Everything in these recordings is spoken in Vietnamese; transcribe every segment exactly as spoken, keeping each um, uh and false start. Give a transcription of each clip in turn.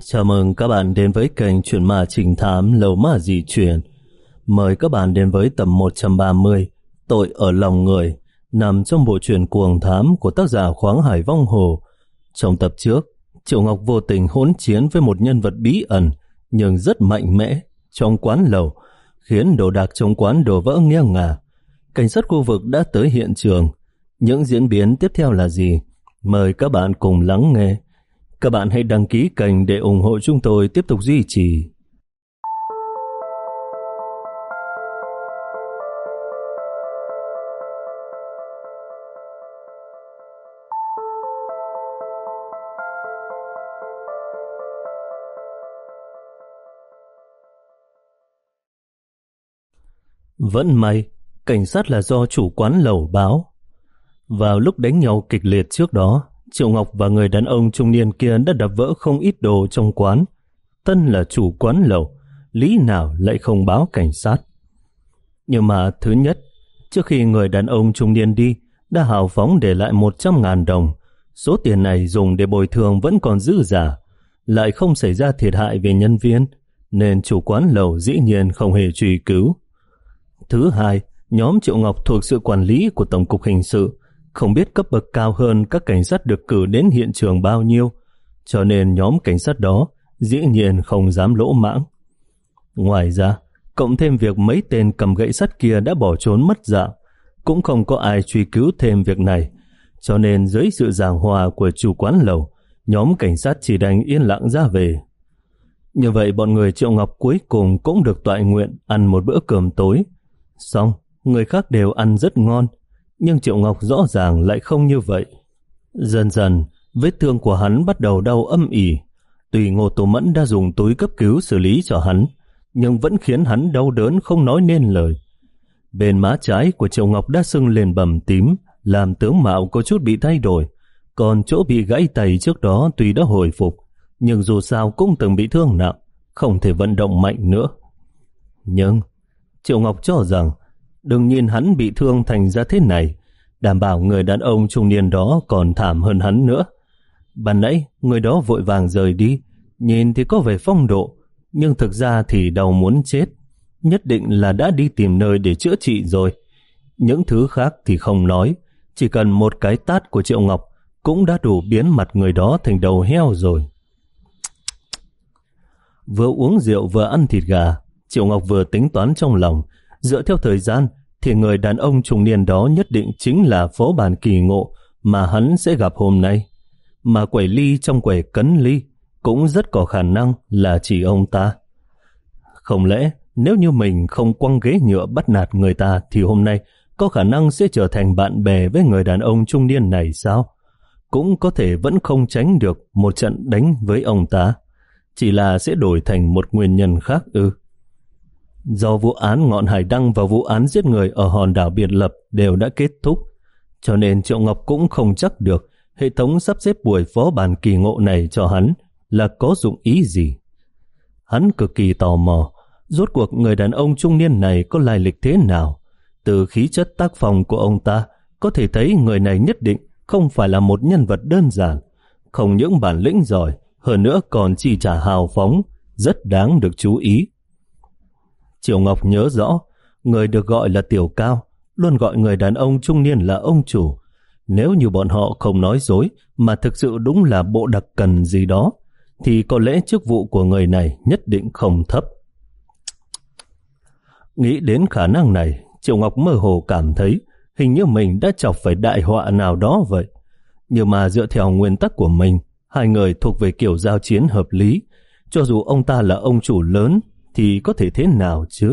Chào mừng các bạn đến với kênh Truyện Ma Trinh Thám Lầu Ma Dị Truyền. Mời các bạn đến với tập một trăm ba mươi Tội ở lòng người, nằm trong bộ truyện cuồng thám của tác giả Khoáng Hải Vong Hồ. Trong tập trước, Triệu Ngọc vô tình hỗn chiến với một nhân vật bí ẩn nhưng rất mạnh mẽ trong quán lầu, khiến đồ đạc trong quán đổ vỡ nghiêng ngả. Cảnh sát khu vực đã tới hiện trường. Những diễn biến tiếp theo là gì? Mời các bạn cùng lắng nghe. Các bạn hãy đăng ký kênh để ủng hộ chúng tôi tiếp tục duy trì. Vẫn may, cảnh sát là do chủ quán lẩu báo. Vào lúc đánh nhau kịch liệt trước đó, Triệu Ngọc và người đàn ông trung niên kia đã đập vỡ không ít đồ trong quán. Tân là chủ quán lẩu, lý nào lại không báo cảnh sát? Nhưng mà thứ nhất, trước khi người đàn ông trung niên đi, đã hào phóng để lại một trăm ngàn đồng. Số tiền này dùng để bồi thường vẫn còn dư giả, lại không xảy ra thiệt hại về nhân viên, nên chủ quán lẩu dĩ nhiên không hề truy cứu. Thứ hai, nhóm Triệu Ngọc thuộc sự quản lý của Tổng cục Hình sự, không biết cấp bậc cao hơn các cảnh sát được cử đến hiện trường bao nhiêu, cho nên nhóm cảnh sát đó dĩ nhiên không dám lỗ mãng. Ngoài ra, cộng thêm việc mấy tên cầm gậy sắt kia đã bỏ trốn mất dạng, cũng không có ai truy cứu thêm việc này, cho nên dưới sự giảng hòa của chủ quán lẩu, nhóm cảnh sát chỉ đành yên lặng ra về. Như vậy bọn người Triệu Ngọc cuối cùng cũng được toại nguyện ăn một bữa cơm tối. Xong, người khác đều ăn rất ngon, nhưng Triệu Ngọc rõ ràng lại không như vậy. Dần dần, vết thương của hắn bắt đầu đau âm ỉ. Tuy Ngô Tô Mẫn đã dùng túi cấp cứu xử lý cho hắn, nhưng vẫn khiến hắn đau đớn không nói nên lời. Bên má trái của Triệu Ngọc đã sưng lên bầm tím, làm tướng mạo có chút bị thay đổi. Còn chỗ bị gãy tay trước đó tuy đã hồi phục, nhưng dù sao cũng từng bị thương nặng, không thể vận động mạnh nữa. Nhưng Triệu Ngọc cho rằng đừng nhìn hắn bị thương thành ra thế này, đảm bảo người đàn ông trung niên đó còn thảm hơn hắn nữa. Ban nãy người đó vội vàng rời đi, nhìn thì có vẻ phong độ, nhưng thực ra thì đau muốn chết, nhất định là đã đi tìm nơi để chữa trị rồi. Những thứ khác thì không nói, chỉ cần một cái tát của Triệu Ngọc cũng đã đủ biến mặt người đó thành đầu heo rồi. Vừa uống rượu vừa ăn thịt gà, Triệu Ngọc vừa tính toán trong lòng, dựa theo thời gian thì người đàn ông trung niên đó nhất định chính là phó bản kỳ ngộ mà hắn sẽ gặp hôm nay. Mà quẩy ly trong quẩy cấn ly cũng rất có khả năng là chỉ ông ta. Không lẽ nếu như mình không quăng ghế nhựa bắt nạt người ta thì hôm nay có khả năng sẽ trở thành bạn bè với người đàn ông trung niên này sao? Cũng có thể vẫn không tránh được một trận đánh với ông ta, chỉ là sẽ đổi thành một nguyên nhân khác ư? Do vụ án Ngọn Hải Đăng và vụ án giết người ở hòn đảo biệt lập đều đã kết thúc, cho nên Triệu Ngọc cũng không chắc được hệ thống sắp xếp buổi phó bản kỳ ngộ này cho hắn là có dụng ý gì. Hắn cực kỳ tò mò, rốt cuộc người đàn ông trung niên này có lai lịch thế nào. Từ khí chất tác phong của ông ta, có thể thấy người này nhất định không phải là một nhân vật đơn giản, không những bản lĩnh giỏi, hơn nữa còn chi trả hào phóng, rất đáng được chú ý. Triệu Ngọc nhớ rõ, người được gọi là Tiểu Cao luôn gọi người đàn ông trung niên là ông chủ. Nếu như bọn họ không nói dối mà thực sự đúng là bộ đặc cần gì đó, thì có lẽ chức vụ của người này nhất định không thấp. Nghĩ đến khả năng này, Triệu Ngọc mơ hồ cảm thấy hình như mình đã chọc phải đại họa nào đó vậy. Nhưng mà dựa theo nguyên tắc của mình, hai người thuộc về kiểu giao chiến hợp lý. Cho dù ông ta là ông chủ lớn thì có thể thế nào chứ?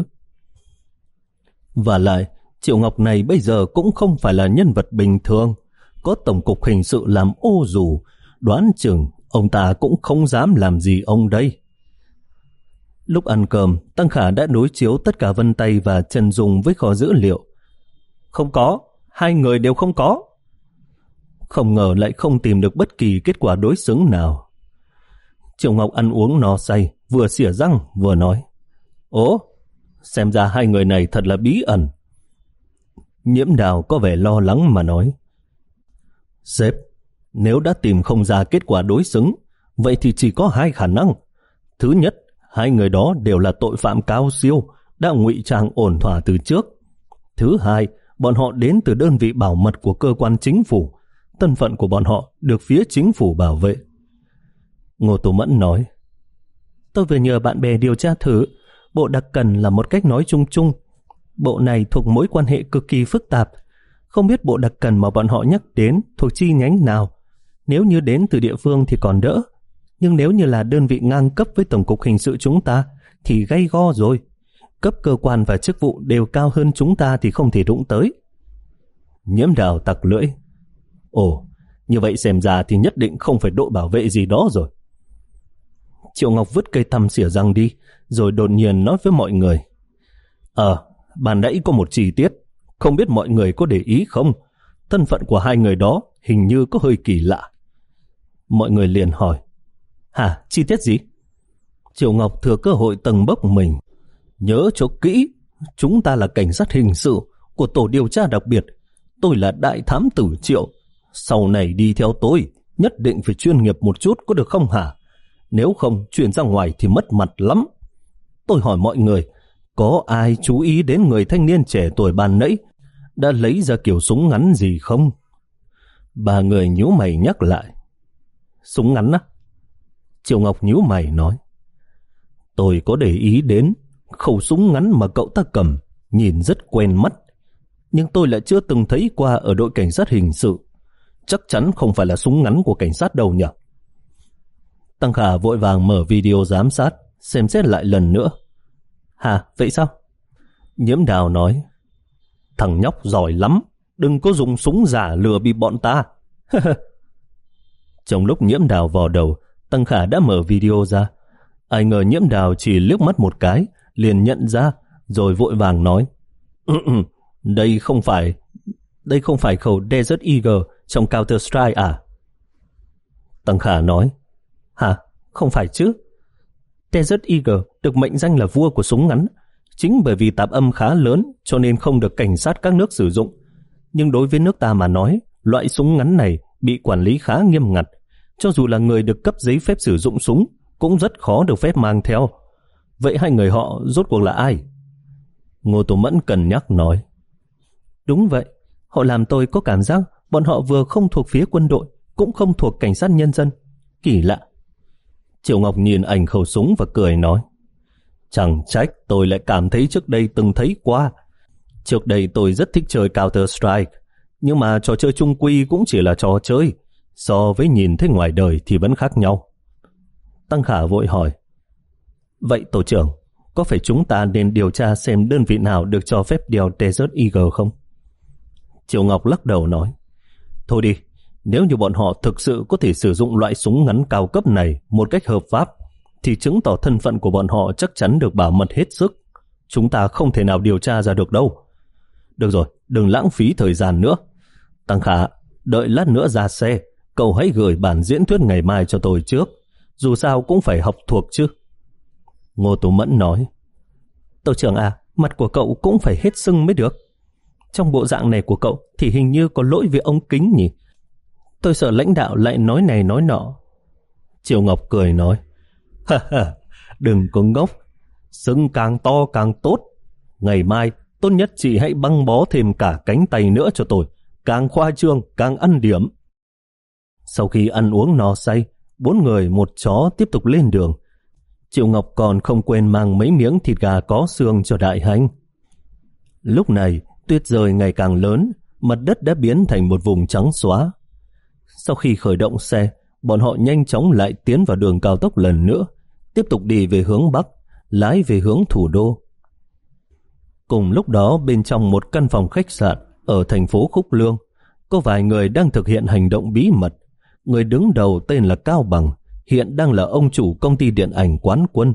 Và lại, Triệu Ngọc này bây giờ cũng không phải là nhân vật bình thường. Có Tổng cục Hình sự làm ô dù, đoán chừng ông ta cũng không dám làm gì ông đây. Lúc ăn cơm, Tăng Khả đã đối chiếu tất cả vân tay và chân dung với kho dữ liệu. Không có, hai người đều không có. Không ngờ lại không tìm được bất kỳ kết quả đối xứng nào. Triệu Ngọc ăn uống no say, vừa xỉa răng vừa nói: Ồ, xem ra hai người này thật là bí ẩn. Nhiễm Đào có vẻ lo lắng mà nói: Sếp, nếu đã tìm không ra kết quả đối xứng, vậy thì chỉ có hai khả năng. Thứ nhất, hai người đó đều là tội phạm cao siêu, đã ngụy trang ổn thỏa từ trước. Thứ hai, bọn họ đến từ đơn vị bảo mật của cơ quan chính phủ. Thân phận của bọn họ được phía chính phủ bảo vệ. Ngô Tú Mẫn nói, tôi vừa nhờ bạn bè điều tra thử, bộ đặc cần là một cách nói chung chung. Bộ này thuộc mối quan hệ cực kỳ phức tạp. Không biết bộ đặc cần mà bọn họ nhắc đến thuộc chi nhánh nào. Nếu như đến từ địa phương thì còn đỡ, nhưng nếu như là đơn vị ngang cấp với Tổng cục Hình sự chúng ta thì gay go rồi. Cấp cơ quan và chức vụ đều cao hơn chúng ta thì không thể đụng tới. Nhiễm Đào tặc lưỡi. Ồ, như vậy xem ra thì nhất định không phải đội bảo vệ gì đó rồi. Triệu Ngọc vứt cây tăm xỉa răng đi, rồi đột nhiên nói với mọi người. Ờ, ban nãy có một chi tiết, không biết mọi người có để ý không? Thân phận của hai người đó hình như có hơi kỳ lạ. Mọi người liền hỏi. Hả, chi tiết gì? Triệu Ngọc thừa cơ hội tầng bốc mình. Nhớ cho kỹ, chúng ta là cảnh sát hình sự của tổ điều tra đặc biệt. Tôi là đại thám tử Triệu. Sau này đi theo tôi, nhất định phải chuyên nghiệp một chút có được không hả? Nếu không, chuyển ra ngoài thì mất mặt lắm. Tôi hỏi mọi người, có ai chú ý đến người thanh niên trẻ tuổi ban nãy đã lấy ra kiểu súng ngắn gì không? Ba người nhíu mày nhắc lại. Súng ngắn á? Triệu Ngọc nhíu mày nói. Tôi có để ý đến khẩu súng ngắn mà cậu ta cầm, nhìn rất quen mắt. Nhưng tôi lại chưa từng thấy qua ở đội cảnh sát hình sự. Chắc chắn không phải là súng ngắn của cảnh sát đâu nhỉ? Tăng Khả vội vàng mở video giám sát, xem xét lại lần nữa. Hả, vậy sao? Nhiễm Đào nói. Thằng nhóc giỏi lắm, đừng có dùng súng giả lừa bịp bọn ta. Trong lúc Nhiễm Đào vò đầu, Tăng Khả đã mở video ra. Ai ngờ Nhiễm Đào chỉ liếc mắt một cái, liền nhận ra, rồi vội vàng nói. Đây không phải, đây không phải khẩu Desert Eagle trong Counter Strike à? Tăng Khả nói. Hả, không phải chứ? Desert Eagle được mệnh danh là vua của súng ngắn. Chính bởi vì tạp âm khá lớn cho nên không được cảnh sát các nước sử dụng. Nhưng đối với nước ta mà nói, loại súng ngắn này bị quản lý khá nghiêm ngặt. Cho dù là người được cấp giấy phép sử dụng súng, cũng rất khó được phép mang theo. Vậy hai người họ rốt cuộc là ai? Ngô Tú Mẫn cân nhắc nói. Đúng vậy, họ làm tôi có cảm giác bọn họ vừa không thuộc phía quân đội, cũng không thuộc cảnh sát nhân dân. Kỳ lạ. Triệu Ngọc nhìn ảnh khẩu súng và cười nói. Chẳng trách tôi lại cảm thấy trước đây từng thấy qua. Trước đây tôi rất thích chơi Counter Strike, nhưng mà trò chơi chung quy cũng chỉ là trò chơi. So với nhìn thấy ngoài đời thì vẫn khác nhau. Tăng Khả vội hỏi. Vậy tổ trưởng, có phải chúng ta nên điều tra xem đơn vị nào được cho phép đeo Desert Eagle không? Triệu Ngọc lắc đầu nói. Thôi đi, nếu như bọn họ thực sự có thể sử dụng loại súng ngắn cao cấp này một cách hợp pháp, thì chứng tỏ thân phận của bọn họ chắc chắn được bảo mật hết sức. Chúng ta không thể nào điều tra ra được đâu. Được rồi, đừng lãng phí thời gian nữa. Tăng Khả, đợi lát nữa ra xe, cậu hãy gửi bản diễn thuyết ngày mai cho tôi trước. Dù sao cũng phải học thuộc chứ. Ngô Tú Mẫn nói. Tổ trưởng à, mặt của cậu cũng phải hết sưng mới được. Trong bộ dạng này của cậu thì hình như có lỗi với ống kính nhỉ? Tôi sợ lãnh đạo lại nói này nói nọ. Triệu Ngọc cười nói. Ha ha, đừng có ngốc. Sưng càng to càng tốt. Ngày mai tốt nhất chị hãy băng bó thêm cả cánh tay nữa cho tôi. Càng khoa trương càng ăn điểm. Sau khi ăn uống no say, bốn người một chó tiếp tục lên đường. Triệu Ngọc còn không quên mang mấy miếng thịt gà có xương cho Đại Hanh. Lúc này tuyết rơi ngày càng lớn, mặt đất đã biến thành một vùng trắng xóa. Sau khi khởi động xe, bọn họ nhanh chóng lại tiến vào đường cao tốc lần nữa, tiếp tục đi về hướng Bắc, lái về hướng thủ đô. Cùng lúc đó, bên trong một căn phòng khách sạn ở thành phố Khúc Lương, có vài người đang thực hiện hành động bí mật. Người đứng đầu tên là Cao Bằng, hiện đang là ông chủ công ty điện ảnh Quán Quân.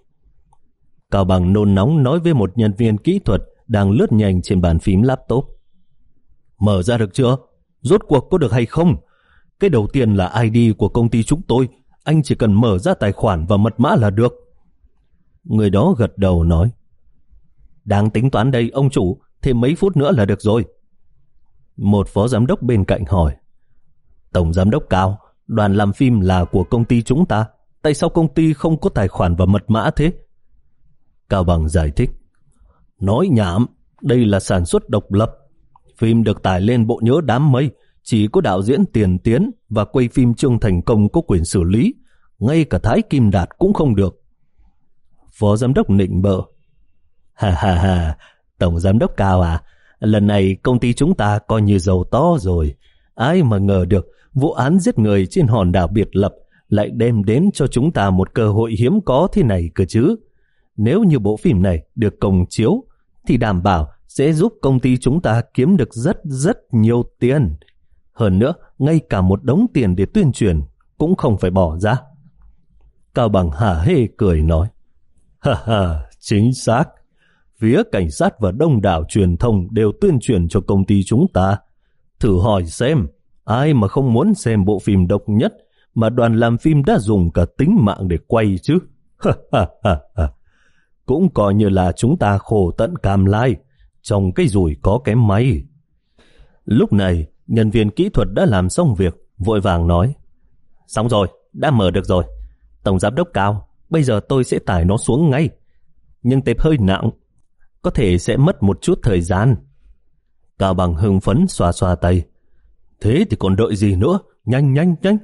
Cao Bằng nôn nóng nói với một nhân viên kỹ thuật đang lướt nhanh trên bàn phím laptop. Mở ra được chưa? Rốt cuộc có được hay không? Cái đầu tiên là i đê của công ty chúng tôi, anh chỉ cần mở ra tài khoản và mật mã là được. Người đó gật đầu nói. Đang tính toán đây ông chủ, thêm mấy phút nữa là được rồi. Một phó giám đốc bên cạnh hỏi. Tổng giám đốc Cao, đoàn làm phim là của công ty chúng ta, Tại sao công ty không có tài khoản và mật mã thế? Cao Bằng giải thích. Nói nhảm, đây là sản xuất độc lập. Phim được tải lên bộ nhớ đám mây, chỉ có đạo diễn Tiền Tiến và quay phim Trương Thành Công có quyền xử lý, ngay cả Thái Kim Đạt cũng không được. Phó giám đốc nịnh bợ. Ha ha ha, tổng giám đốc Cao à, lần này công ty chúng ta coi như giàu to rồi. Ai mà ngờ được vụ án giết người trên hòn đảo biệt lập lại đem đến cho chúng ta một cơ hội hiếm có thế này cơ chứ. Nếu như bộ phim này được công chiếu thì đảm bảo sẽ giúp công ty chúng ta kiếm được rất rất nhiều tiền. Hơn nữa, ngay cả một đống tiền để tuyên truyền cũng không phải bỏ ra. Cao Bằng hả hê cười nói. Ha ha, chính xác. Phía cảnh sát và đông đảo truyền thông đều tuyên truyền cho công ty chúng ta. Thử hỏi xem, ai mà không muốn xem bộ phim độc nhất mà đoàn làm phim đã dùng cả tính mạng để quay chứ? Ha ha ha ha. Cũng coi như là chúng ta khổ tận cam lai, trong cái rủi có cái may. Lúc này, nhân viên kỹ thuật đã làm xong việc, vội vàng nói. Xong rồi, đã mở được rồi. Tổng giám đốc Cao, bây giờ tôi sẽ tải nó xuống ngay. Nhưng tệp hơi nặng, có thể sẽ mất một chút thời gian. Cao Bằng hưng phấn xoa xoa tay. Thế thì còn đợi gì nữa, nhanh nhanh nhanh.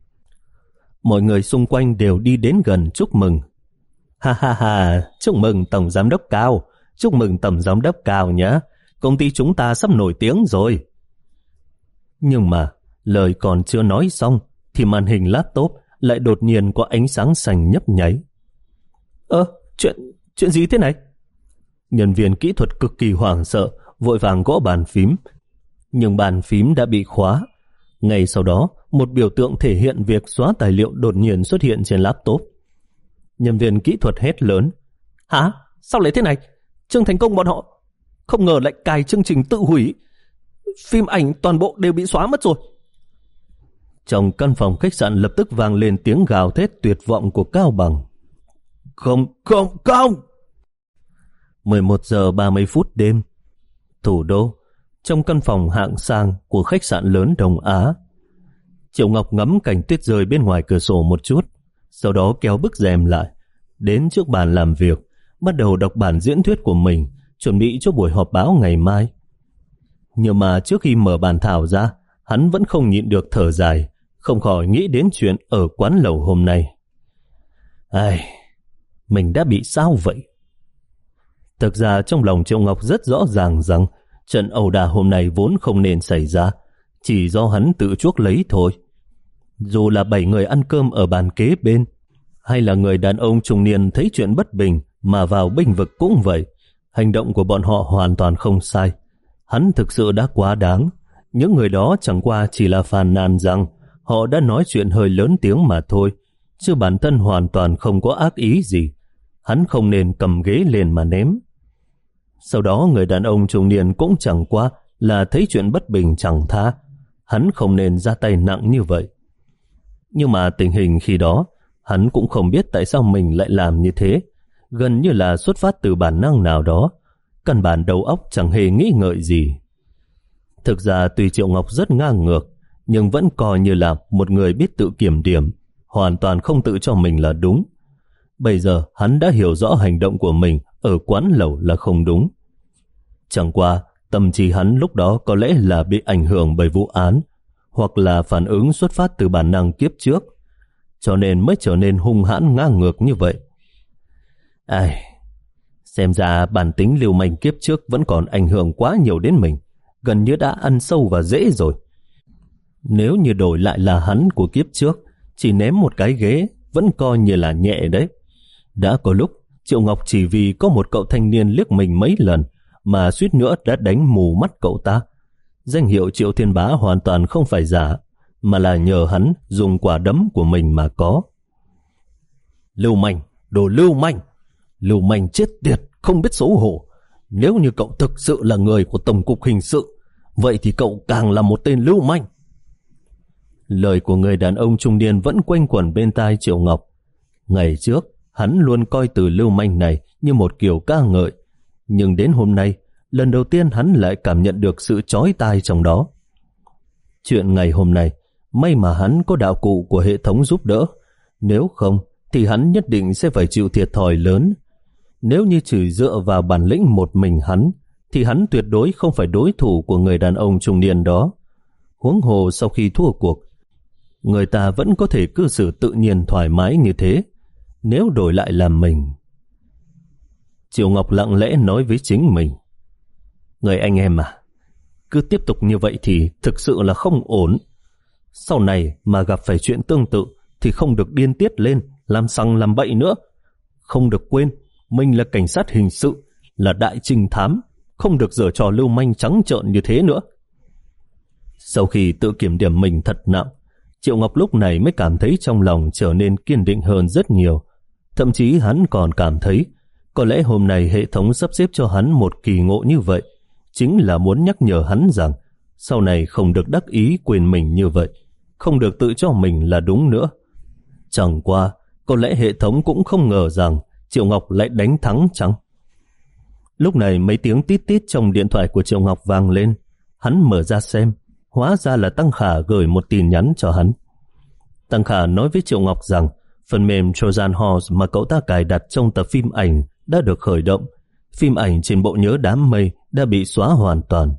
Mọi người xung quanh đều đi đến gần chúc mừng. Ha ha ha, chúc mừng Tổng Giám đốc Cao, chúc mừng Tổng Giám đốc Cao nhé, công ty chúng ta sắp nổi tiếng rồi. Nhưng mà, lời còn chưa nói xong, thì màn hình laptop lại đột nhiên có ánh sáng xanh nhấp nháy. Ơ, chuyện, chuyện gì thế này? Nhân viên kỹ thuật cực kỳ hoảng sợ, vội vàng gõ bàn phím. Nhưng bàn phím đã bị khóa. Ngay sau đó, một biểu tượng thể hiện việc xóa tài liệu đột nhiên xuất hiện trên laptop. Nhân viên kỹ thuật hét lớn. Hả? Sao lại thế này? Trương Thành Công bọn họ không ngờ lại cài chương trình tự hủy. Phim ảnh toàn bộ đều bị xóa mất rồi. Trong căn phòng khách sạn lập tức vang lên tiếng gào thét tuyệt vọng của Cao Bằng. Không, không, không! mười một giờ ba mươi phút đêm, thủ đô, trong căn phòng hạng sang của khách sạn lớn Đông Á. Triệu Ngọc ngắm cảnh tuyết rơi bên ngoài cửa sổ một chút, sau đó kéo bức rèm lại, đến trước bàn làm việc, bắt đầu đọc bản diễn thuyết của mình, chuẩn bị cho buổi họp báo ngày mai. Nhưng mà trước khi mở bản thảo ra, hắn vẫn không nhịn được thở dài, không khỏi nghĩ đến chuyện ở quán lẩu hôm nay. Ai, mình đã bị sao vậy? Thực ra trong lòng Triệu Ngọc rất rõ ràng rằng trận ẩu đả hôm nay vốn không nên xảy ra, chỉ do hắn tự chuốc lấy thôi. Dù là bảy người ăn cơm ở bàn kế bên, hay là người đàn ông trung niên thấy chuyện bất bình mà vào bênh vực cũng vậy, hành động của bọn họ hoàn toàn không sai. Hắn thực sự đã quá đáng. Những người đó chẳng qua chỉ là phàn nàn rằng họ đã nói chuyện hơi lớn tiếng mà thôi, chứ bản thân hoàn toàn không có ác ý gì. Hắn không nên cầm ghế lên mà ném. Sau đó người đàn ông trung niên cũng chẳng qua là thấy chuyện bất bình chẳng tha. Hắn không nên ra tay nặng như vậy. Nhưng mà tình hình khi đó, hắn cũng không biết tại sao mình lại làm như thế. Gần như là xuất phát từ bản năng nào đó. Căn bản đầu óc chẳng hề nghĩ ngợi gì. Thực ra tuy Triệu Ngọc rất ngang ngược, nhưng vẫn coi như là một người biết tự kiểm điểm, hoàn toàn không tự cho mình là đúng. Bây giờ hắn đã hiểu rõ hành động của mình ở quán lẩu là không đúng. Chẳng qua, tâm trí hắn lúc đó có lẽ là bị ảnh hưởng bởi vụ án, hoặc là phản ứng xuất phát từ bản năng kiếp trước, cho nên mới trở nên hung hãn ngang ngược như vậy. Ai, xem ra bản tính lưu manh kiếp trước vẫn còn ảnh hưởng quá nhiều đến mình, gần như đã ăn sâu và dễ rồi. Nếu như đổi lại là hắn của kiếp trước, chỉ ném một cái ghế vẫn coi như là nhẹ đấy. Đã có lúc Triệu Ngọc chỉ vì có một cậu thanh niên liếc mình mấy lần mà suýt nữa đã đánh mù mắt cậu ta. Danh hiệu Triệu Thiên Bá hoàn toàn không phải giả, mà là nhờ hắn dùng quả đấm của mình mà có. Lưu manh, đồ lưu manh, lưu manh chết tiệt, không biết xấu hổ. Nếu như cậu thực sự là người của Tổng cục Hình sự, vậy thì cậu càng là một tên lưu manh. Lời của người đàn ông trung niên vẫn quanh quẩn bên tai Triệu Ngọc. Ngày trước, hắn luôn coi từ lưu manh này như một kiểu ca ngợi, nhưng đến hôm nay, lần đầu tiên hắn lại cảm nhận được sự chói tai trong đó. Chuyện ngày hôm nay, may mà hắn có đạo cụ của hệ thống giúp đỡ, nếu không thì hắn nhất định sẽ phải chịu thiệt thòi lớn. Nếu như chỉ dựa vào bản lĩnh một mình hắn, thì hắn tuyệt đối không phải đối thủ của người đàn ông trung niên đó. Huống hồ sau khi thua cuộc, người ta vẫn có thể cư xử tự nhiên thoải mái như thế. Nếu đổi lại làm mình... Triệu Ngọc lặng lẽ nói với chính mình, người anh em à, cứ tiếp tục như vậy thì thực sự là không ổn. Sau này mà gặp phải chuyện tương tự thì không được điên tiết lên, làm sằng làm bậy nữa. Không được quên, mình là cảnh sát hình sự, là đại trinh thám, không được giở trò lưu manh trắng trợn như thế nữa. Sau khi tự kiểm điểm mình thật nặng, Triệu Ngọc lúc này mới cảm thấy trong lòng trở nên kiên định hơn rất nhiều. Thậm chí hắn còn cảm thấy có lẽ hôm nay hệ thống sắp xếp cho hắn một kỳ ngộ như vậy chính là muốn nhắc nhở hắn rằng sau này không được đắc ý quên mình như vậy, không được tự cho mình là đúng nữa. Chẳng qua, có lẽ hệ thống cũng không ngờ rằng Triệu Ngọc lại đánh thắng chăng? Lúc này mấy tiếng tít tít trong điện thoại của Triệu Ngọc vang lên. Hắn mở ra xem, hóa ra là Tăng Khả gửi một tin nhắn cho hắn. Tăng Khả nói với Triệu Ngọc rằng phần mềm Trojan Horse mà cậu ta cài đặt trong tập phim ảnh đã được khởi động. Phim ảnh trên bộ nhớ đám mây đã bị xóa hoàn toàn.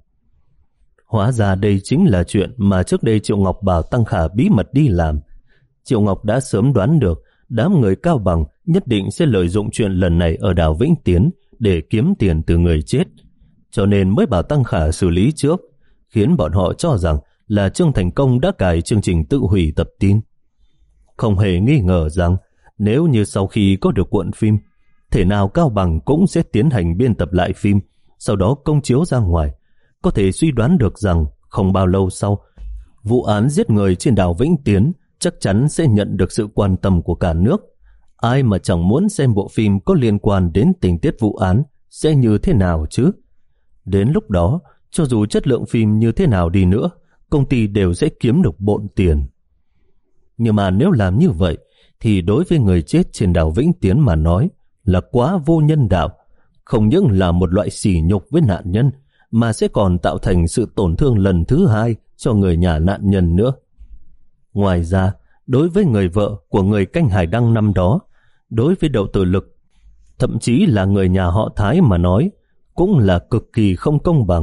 Hóa ra đây chính là chuyện mà trước đây Triệu Ngọc bảo Tăng Khả bí mật đi làm. Triệu Ngọc đã sớm đoán được đám người Cao Bằng nhất định sẽ lợi dụng chuyện lần này ở đảo Vĩnh Tiến để kiếm tiền từ người chết, cho nên mới bảo Tăng Khả xử lý trước, khiến bọn họ cho rằng là Trương Thành Công đã cài chương trình tự hủy tập tin. Không hề nghi ngờ rằng nếu như sau khi có được cuộn phim, thể nào Cao Bằng cũng sẽ tiến hành biên tập lại phim, sau đó công chiếu ra ngoài. Có thể suy đoán được rằng không bao lâu sau, vụ án giết người trên đảo Vĩnh Tiến chắc chắn sẽ nhận được sự quan tâm của cả nước. Ai mà chẳng muốn xem bộ phim có liên quan đến tình tiết vụ án sẽ như thế nào chứ? Đến lúc đó, cho dù chất lượng phim như thế nào đi nữa, công ty đều sẽ kiếm được bộn tiền. Nhưng mà nếu làm như vậy, thì đối với người chết trên đảo Vĩnh Tiến mà nói là quá vô nhân đạo. Không những là một loại sỉ nhục với nạn nhân, mà sẽ còn tạo thành sự tổn thương lần thứ hai cho người nhà nạn nhân nữa. Ngoài ra, đối với người vợ của người canh hải đăng năm đó, đối với Đậu Tử Lực, thậm chí là người nhà họ Thái mà nói, cũng là cực kỳ không công bằng.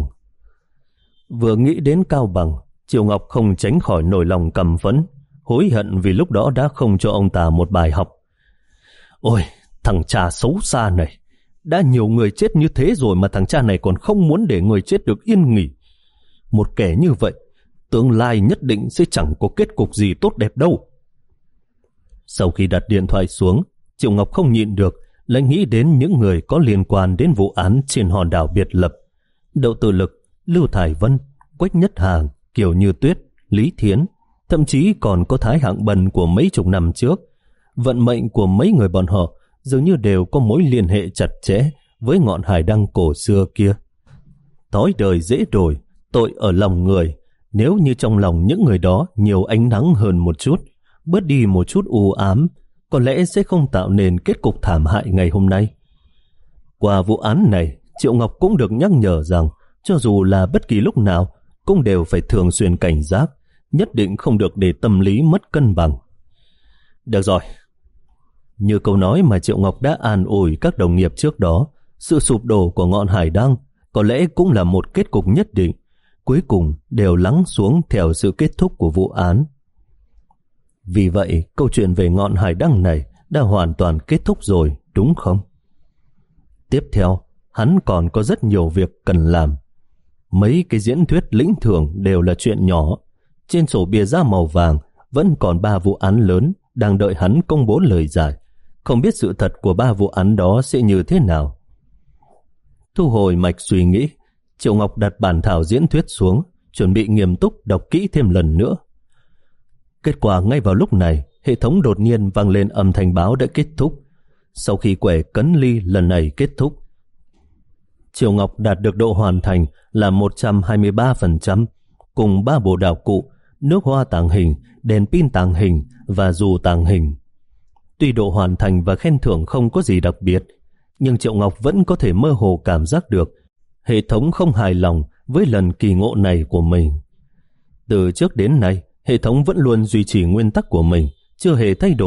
Vừa nghĩ đến Cao Bằng, Triệu Ngọc không tránh khỏi nổi lòng căm phẫn, hối hận vì lúc đó đã không cho ông ta một bài học. Ôi, thằng cha xấu xa này, đã nhiều người chết như thế rồi mà thằng cha này còn không muốn để người chết được yên nghỉ. Một kẻ như vậy, tương lai nhất định sẽ chẳng có kết cục gì tốt đẹp đâu. Sau khi đặt điện thoại xuống, Triệu Ngọc không nhịn được, lại nghĩ đến những người có liên quan đến vụ án trên hòn đảo biệt lập. Đậu Tử Lực, Lưu Thải Vân, Quách Nhất Hàng, Kiều Như Tuyết, Lý Thiến, thậm chí còn có Thái Hạng Bần của mấy chục năm trước. Vận mệnh của mấy người bọn họ dường như đều có mối liên hệ chặt chẽ với ngọn hải đăng cổ xưa kia. Thói đời dễ đổi, tội ở lòng người. Nếu như trong lòng những người đó nhiều ánh nắng hơn một chút, bớt đi một chút u ám, có lẽ sẽ không tạo nên kết cục thảm hại ngày hôm nay. Qua vụ án này, Triệu Ngọc cũng được nhắc nhở rằng cho dù là bất kỳ lúc nào cũng đều phải thường xuyên cảnh giác, nhất định không được để tâm lý mất cân bằng. Được rồi. Như câu nói mà Triệu Ngọc đã an ủi các đồng nghiệp trước đó, sự sụp đổ của ngọn hải đăng có lẽ cũng là một kết cục nhất định, cuối cùng đều lắng xuống theo sự kết thúc của vụ án. Vì vậy, câu chuyện về ngọn hải đăng này đã hoàn toàn kết thúc rồi, đúng không? Tiếp theo, hắn còn có rất nhiều việc cần làm. Mấy cái diễn thuyết lĩnh thưởng đều là chuyện nhỏ. Trên sổ bìa da màu vàng vẫn còn ba vụ án lớn đang đợi hắn công bố lời giải. Không biết sự thật của ba vụ án đó sẽ như thế nào. Thu hồi mạch suy nghĩ, Triệu Ngọc đặt bản thảo diễn thuyết xuống, chuẩn bị nghiêm túc đọc kỹ thêm lần nữa. Kết quả ngay vào lúc này, hệ thống đột nhiên vang lên âm thanh báo đã kết thúc. Sau khi quẻ cấn ly lần này kết thúc, Triệu Ngọc đạt được độ hoàn thành là một trăm hai mươi ba phần trăm, cùng ba bộ đạo cụ, nước hoa tàng hình, đèn pin tàng hình và dù tàng hình. Tuy độ hoàn thành và khen thưởng không có gì đặc biệt, nhưng Triệu Ngọc vẫn có thể mơ hồ cảm giác được hệ thống không hài lòng với lần kỳ ngộ này của mình. Từ trước đến nay, hệ thống vẫn luôn duy trì nguyên tắc của mình, chưa hề thay đổi,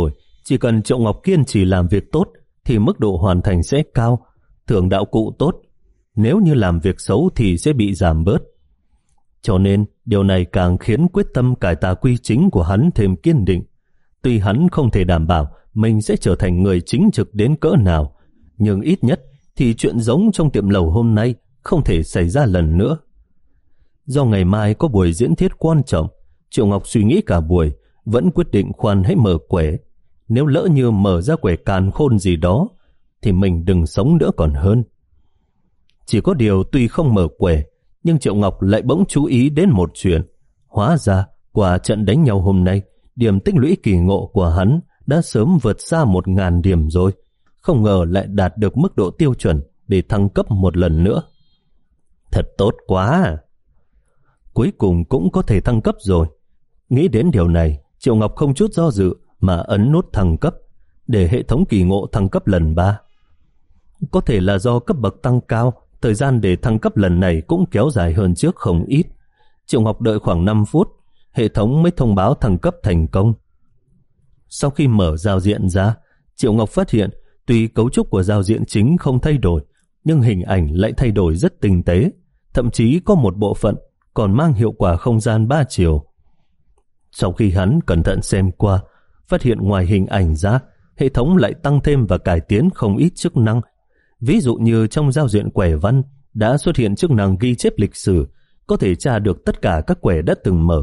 Chỉ cần Triệu Ngọc kiên trì làm việc tốt thì mức độ hoàn thành sẽ cao, thưởng đạo cụ tốt. Nếu như làm việc xấu thì sẽ bị giảm bớt. Cho nên điều này càng khiến quyết tâm cải tà quy chính của hắn thêm kiên định. Tuy hắn không thể đảm bảo mình sẽ trở thành người chính trực đến cỡ nào, nhưng ít nhất thì chuyện giống trong tiệm lẩu hôm nay không thể xảy ra lần nữa. Do ngày mai có buổi diễn thiết quan trọng, Triệu Ngọc suy nghĩ cả buổi, vẫn quyết định khoan hãy mở quẻ. Nếu lỡ như mở ra quẻ càn khôn gì đó, thì mình đừng sống nữa còn hơn. Chỉ có điều tuy không mở quẻ, nhưng Triệu Ngọc lại bỗng chú ý đến một chuyện. Hóa ra, qua trận đánh nhau hôm nay, điểm tích lũy kỳ ngộ của hắn đã sớm vượt xa một ngàn điểm rồi. Không ngờ lại đạt được mức độ tiêu chuẩn để thăng cấp một lần nữa. Thật tốt quá! Cuối cùng cũng có thể thăng cấp rồi. Nghĩ đến điều này, Triệu Ngọc không chút do dự mà ấn nút thăng cấp để hệ thống kỳ ngộ thăng cấp lần ba. Có thể là do cấp bậc tăng cao, thời gian để thăng cấp lần này cũng kéo dài hơn trước không ít. Triệu Ngọc đợi khoảng năm phút, hệ thống mới thông báo thăng cấp thành công. Sau khi mở giao diện ra, Triệu Ngọc phát hiện tuy cấu trúc của giao diện chính không thay đổi, nhưng hình ảnh lại thay đổi rất tinh tế, thậm chí có một bộ phận còn mang hiệu quả không gian ba chiều. Sau khi hắn cẩn thận xem qua, phát hiện ngoài hình ảnh ra, hệ thống lại tăng thêm và cải tiến không ít chức năng. Ví dụ như trong giao diện quẻ văn đã xuất hiện chức năng ghi chép lịch sử, có thể tra được tất cả các quẻ đã từng mở.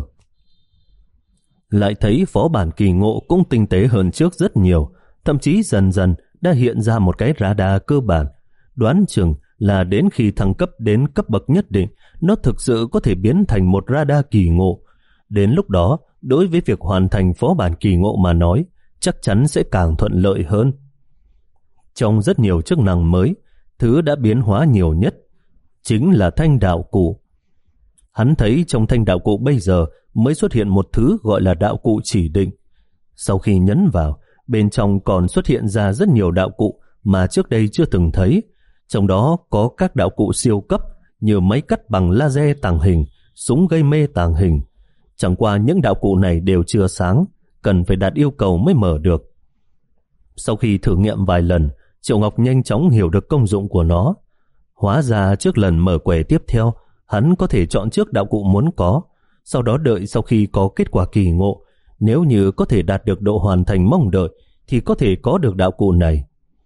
Lại thấy phó bản kỳ ngộ cũng tinh tế hơn trước rất nhiều, thậm chí dần dần đã hiện ra một cái radar cơ bản. Đoán chừng là đến khi thăng cấp đến cấp bậc nhất định, nó thực sự có thể biến thành một radar kỳ ngộ. Đến lúc đó, đối với việc hoàn thành phó bản kỳ ngộ mà nói, chắc chắn sẽ càng thuận lợi hơn. Trong rất nhiều chức năng mới, thứ đã biến hóa nhiều nhất chính là thanh đạo cụ. Hắn thấy trong thanh đạo cụ bây giờ mới xuất hiện một thứ gọi là đạo cụ chỉ định. Sau khi nhấn vào, bên trong còn xuất hiện ra rất nhiều đạo cụ mà trước đây chưa từng thấy. Trong đó có các đạo cụ siêu cấp như máy cắt bằng laser tàng hình, súng gây mê tàng hình. Chẳng qua những đạo cụ này đều chưa sáng, cần phải đạt yêu cầu mới mở được. Sau khi thử nghiệm vài lần, Triệu Ngọc nhanh chóng hiểu được công dụng của nó. Hóa ra trước lần mở quẻ tiếp theo, hắn có thể chọn trước đạo cụ muốn có, sau đó đợi sau khi có kết quả kỳ ngộ. Nếu như có thể đạt được độ hoàn thành mong đợi, thì có thể có được đạo cụ này.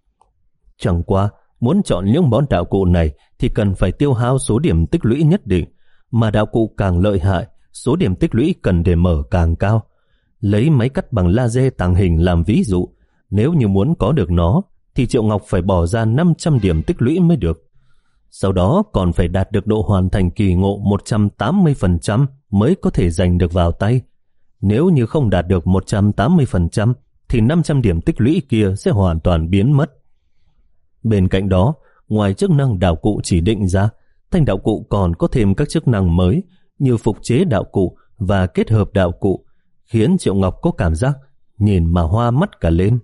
Chẳng qua, muốn chọn những món đạo cụ này thì cần phải tiêu hao số điểm tích lũy nhất định, mà đạo cụ càng lợi hại, số điểm tích lũy cần để mở càng cao. Lấy máy cắt bằng laser tàng hình làm ví dụ, nếu như muốn có được nó, thì Triệu Ngọc phải bỏ ra năm trăm điểm tích lũy mới được. Sau đó còn phải đạt được độ hoàn thành kỳ ngộ một trăm tám mươi phần trăm mới có thể giành được vào tay. Nếu như không đạt được một trăm tám mươi phần trăm thì năm trăm điểm tích lũy kia sẽ hoàn toàn biến mất. Bên cạnh đó, ngoài chức năng đạo cụ chỉ định ra, thanh đạo cụ còn có thêm các chức năng mới như phục chế đạo cụ và kết hợp đạo cụ, khiến Triệu Ngọc có cảm giác nhìn mà hoa mắt cả lên.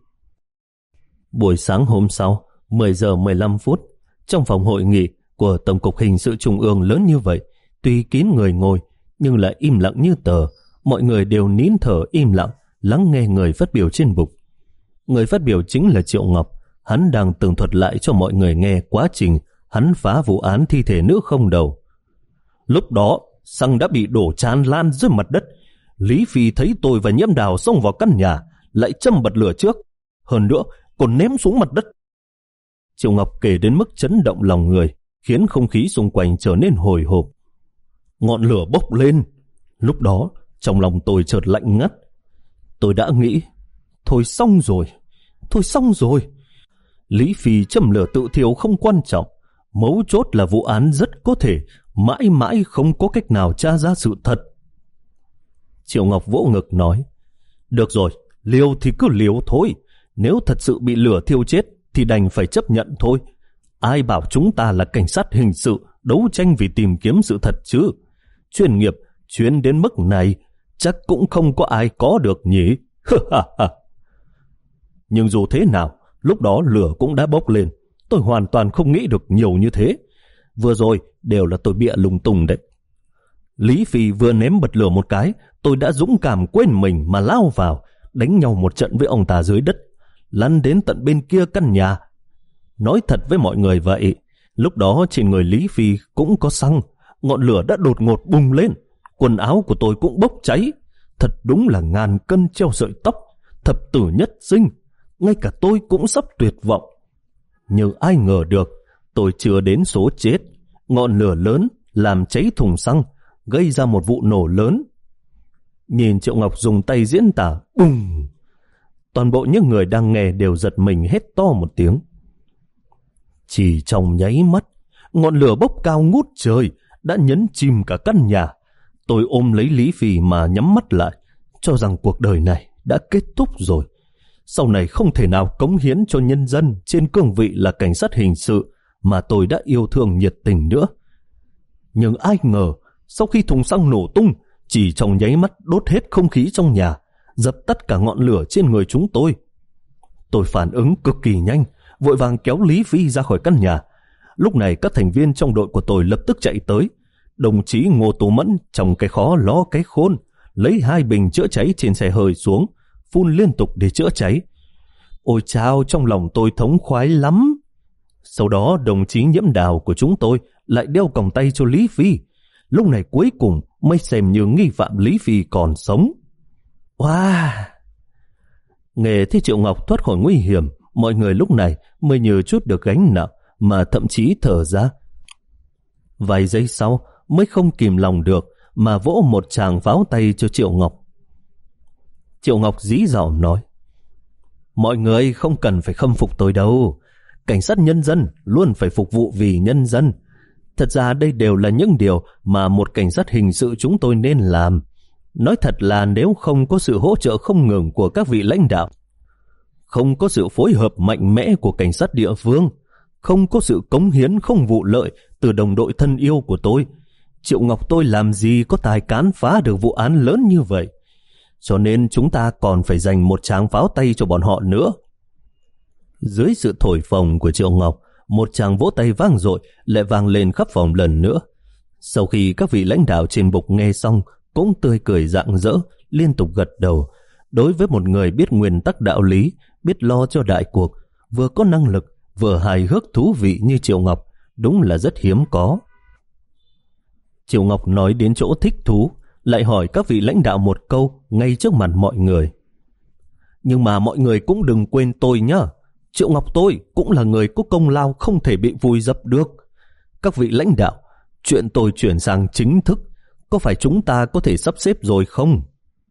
Buổi sáng hôm sau, mười giờ mười lăm phút, trong phòng hội nghị của Tổng cục Hình sự Trung ương lớn như vậy, tuy kín người ngồi nhưng lại im lặng như tờ. Mọi người đều nín thở im lặng lắng nghe người phát biểu trên bục. Người phát biểu chính là Triệu Ngọc. Hắn đang tường thuật lại cho mọi người nghe quá trình hắn phá vụ án thi thể nữ không đầu. Lúc đó, xăng đã bị đổ tràn lan dưới mặt đất. Lý Phi thấy tôi và Nhiễm Đào xông vào căn nhà, lại châm bật lửa trước. Hơn nữa, còn ném xuống mặt đất. Triệu Ngọc kể đến mức chấn động lòng người, khiến không khí xung quanh trở nên hồi hộp. Ngọn lửa bốc lên. Lúc đó, trong lòng tôi chợt lạnh ngắt. Tôi đã nghĩ, thôi xong rồi, thôi xong rồi. Lý Phi châm lửa tự thiêu không quan trọng, mấu chốt là vụ án rất có thể mãi mãi không có cách nào tra ra sự thật. Triệu Ngọc vỗ ngực nói, được rồi, liều thì cứ liều thôi. Nếu thật sự bị lửa thiêu chết thì đành phải chấp nhận thôi. Ai bảo chúng ta là cảnh sát hình sự đấu tranh vì tìm kiếm sự thật chứ? Chuyên nghiệp, chuyên đến mức này chắc cũng không có ai có được nhỉ. Nhưng dù thế nào, lúc đó lửa cũng đã bốc lên. Tôi hoàn toàn không nghĩ được nhiều như thế. Vừa rồi đều là tôi bịa lung tung đấy. Lý Phi vừa ném bật lửa một cái, tôi đã dũng cảm quên mình mà lao vào, đánh nhau một trận với ông ta dưới đất. lăn đến tận bên kia căn nhà. Nói thật với mọi người vậy, lúc đó trên người Lý Phi cũng có xăng, ngọn lửa đã đột ngột bùng lên, quần áo của tôi cũng bốc cháy. Thật đúng là ngàn cân treo sợi tóc, thập tử nhất sinh, ngay cả tôi cũng sắp tuyệt vọng. Nhưng ai ngờ được, tôi chưa đến số chết, ngọn lửa lớn làm cháy thùng xăng, gây ra một vụ nổ lớn. Nhìn Triệu Ngọc dùng tay diễn tả, bùng! Toàn bộ những người đang nghe đều giật mình hét to một tiếng. Chỉ trong nháy mắt, ngọn lửa bốc cao ngút trời đã nhấn chìm cả căn nhà. Tôi ôm lấy Lý Phi mà nhắm mắt lại, cho rằng cuộc đời này đã kết thúc rồi. Sau này không thể nào cống hiến cho nhân dân trên cương vị là cảnh sát hình sự mà tôi đã yêu thương nhiệt tình nữa. Nhưng ai ngờ, sau khi thùng xăng nổ tung, chỉ trong nháy mắt đốt hết không khí trong nhà, dập tắt cả ngọn lửa trên người chúng tôi. Tôi phản ứng cực kỳ nhanh, vội vàng kéo Lý Phi ra khỏi căn nhà. Lúc này các thành viên trong đội của tôi lập tức chạy tới. Đồng chí Ngô Tú Mẫn trong cái khó ló cái khôn, lấy hai bình chữa cháy trên xe hơi xuống, phun liên tục để chữa cháy. Ôi chao, trong lòng tôi thống khoái lắm. Sau đó đồng chí Nhiễm Đào của chúng tôi lại đeo còng tay cho Lý Phi. Lúc này cuối cùng mới xem như nghi phạm Lý Phi còn sống. Wow! Nghe thấy Triệu Ngọc thoát khỏi nguy hiểm, mọi người lúc này mới như chút được gánh nặng, mà thậm chí thở ra. Vài giây sau mới không kìm lòng được mà vỗ một tràng pháo tay cho Triệu Ngọc. Triệu Ngọc dí dỏm nói: mọi người không cần phải khâm phục tôi đâu. Cảnh sát nhân dân luôn phải phục vụ vì nhân dân. Thật ra đây đều là những điều mà một cảnh sát hình sự chúng tôi nên làm. Nói thật là nếu không có sự hỗ trợ không ngừng của các vị lãnh đạo, không có sự phối hợp mạnh mẽ của cảnh sát địa phương, không có sự cống hiến không vụ lợi từ đồng đội thân yêu của tôi, Triệu Ngọc tôi làm gì có tài cán phá được vụ án lớn như vậy. Cho nên chúng ta còn phải dành một tràng pháo tay cho bọn họ nữa. Dưới sự thổi phồng của Triệu Ngọc, một tràng vỗ tay vang dội lại vang lên khắp phòng lần nữa. Sau khi các vị lãnh đạo trên bục nghe xong cũng tươi cười rạng rỡ, liên tục gật đầu. Đối với một người biết nguyên tắc đạo lý, biết lo cho đại cuộc, vừa có năng lực, vừa hài hước thú vị như Triệu Ngọc, đúng là rất hiếm có. Triệu Ngọc nói đến chỗ thích thú, lại hỏi các vị lãnh đạo một câu ngay trước mặt mọi người. Nhưng mà mọi người cũng đừng quên tôi nhé. Triệu Ngọc tôi cũng là người có công lao không thể bị vùi dập được. Các vị lãnh đạo, chuyện tôi chuyển sang chính thức, có phải chúng ta có thể sắp xếp rồi không?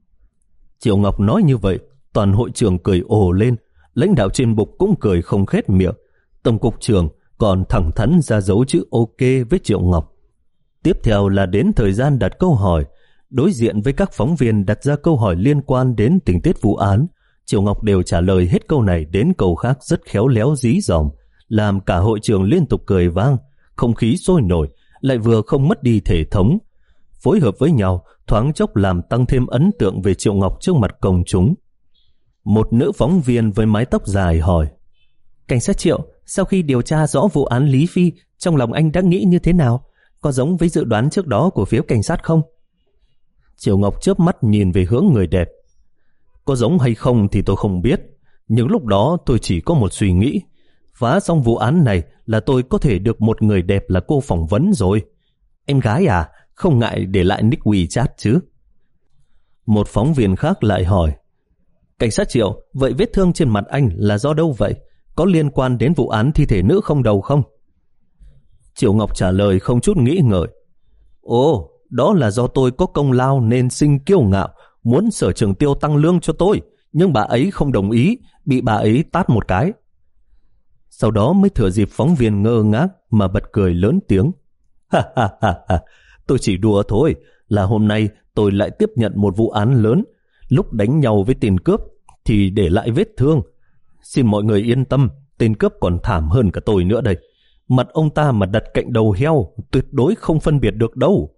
Triệu Ngọc nói như vậy, toàn hội trường cười ồ lên, lãnh đạo trên bục cũng cười không khép miệng. Tổng cục trưởng còn thẳng thắn ra dấu chữ ok với Triệu Ngọc. Tiếp theo là đến thời gian đặt câu hỏi. Đối diện với các phóng viên đặt ra câu hỏi liên quan đến tình tiết vụ án, Triệu Ngọc đều trả lời hết câu này đến câu khác rất khéo léo dí dỏm, làm cả hội trường liên tục cười vang, không khí sôi nổi, lại vừa không mất đi thể thống. Phối hợp với nhau, thoáng chốc làm tăng thêm ấn tượng về Triệu Ngọc trước mặt công chúng. Một nữ phóng viên với mái tóc dài hỏi: cảnh sát Triệu, sau khi điều tra rõ vụ án Lý Phi, trong lòng anh đã nghĩ như thế nào? Có giống với dự đoán trước đó của phía cảnh sát không? Triệu Ngọc chớp mắt nhìn về hướng người đẹp. Có giống hay không thì tôi không biết, nhưng lúc đó tôi chỉ có một suy nghĩ: phá xong vụ án này là tôi có thể được một người đẹp là cô phỏng vấn rồi. Em gái à, không ngại để lại nick WeChat chứ? Một phóng viên khác lại hỏi: cảnh sát Triệu, vậy vết thương trên mặt anh là do đâu vậy? Có liên quan đến vụ án thi thể nữ không đầu không? Triệu Ngọc trả lời không chút nghĩ ngợi: ồ, đó là do tôi có công lao nên sinh kiêu ngạo, muốn Sở Trường Tiêu tăng lương cho tôi, nhưng bà ấy không đồng ý, bị bà ấy tát một cái. Sau đó mới thừa dịp phóng viên ngơ ngác mà bật cười lớn tiếng: ha ha ha ha, tôi chỉ đùa thôi, là hôm nay tôi lại tiếp nhận một vụ án lớn, lúc đánh nhau với tên cướp thì để lại vết thương. Xin mọi người yên tâm, tên cướp còn thảm hơn cả tôi nữa đây. Mặt ông ta mà đặt cạnh đầu heo, tuyệt đối không phân biệt được đâu.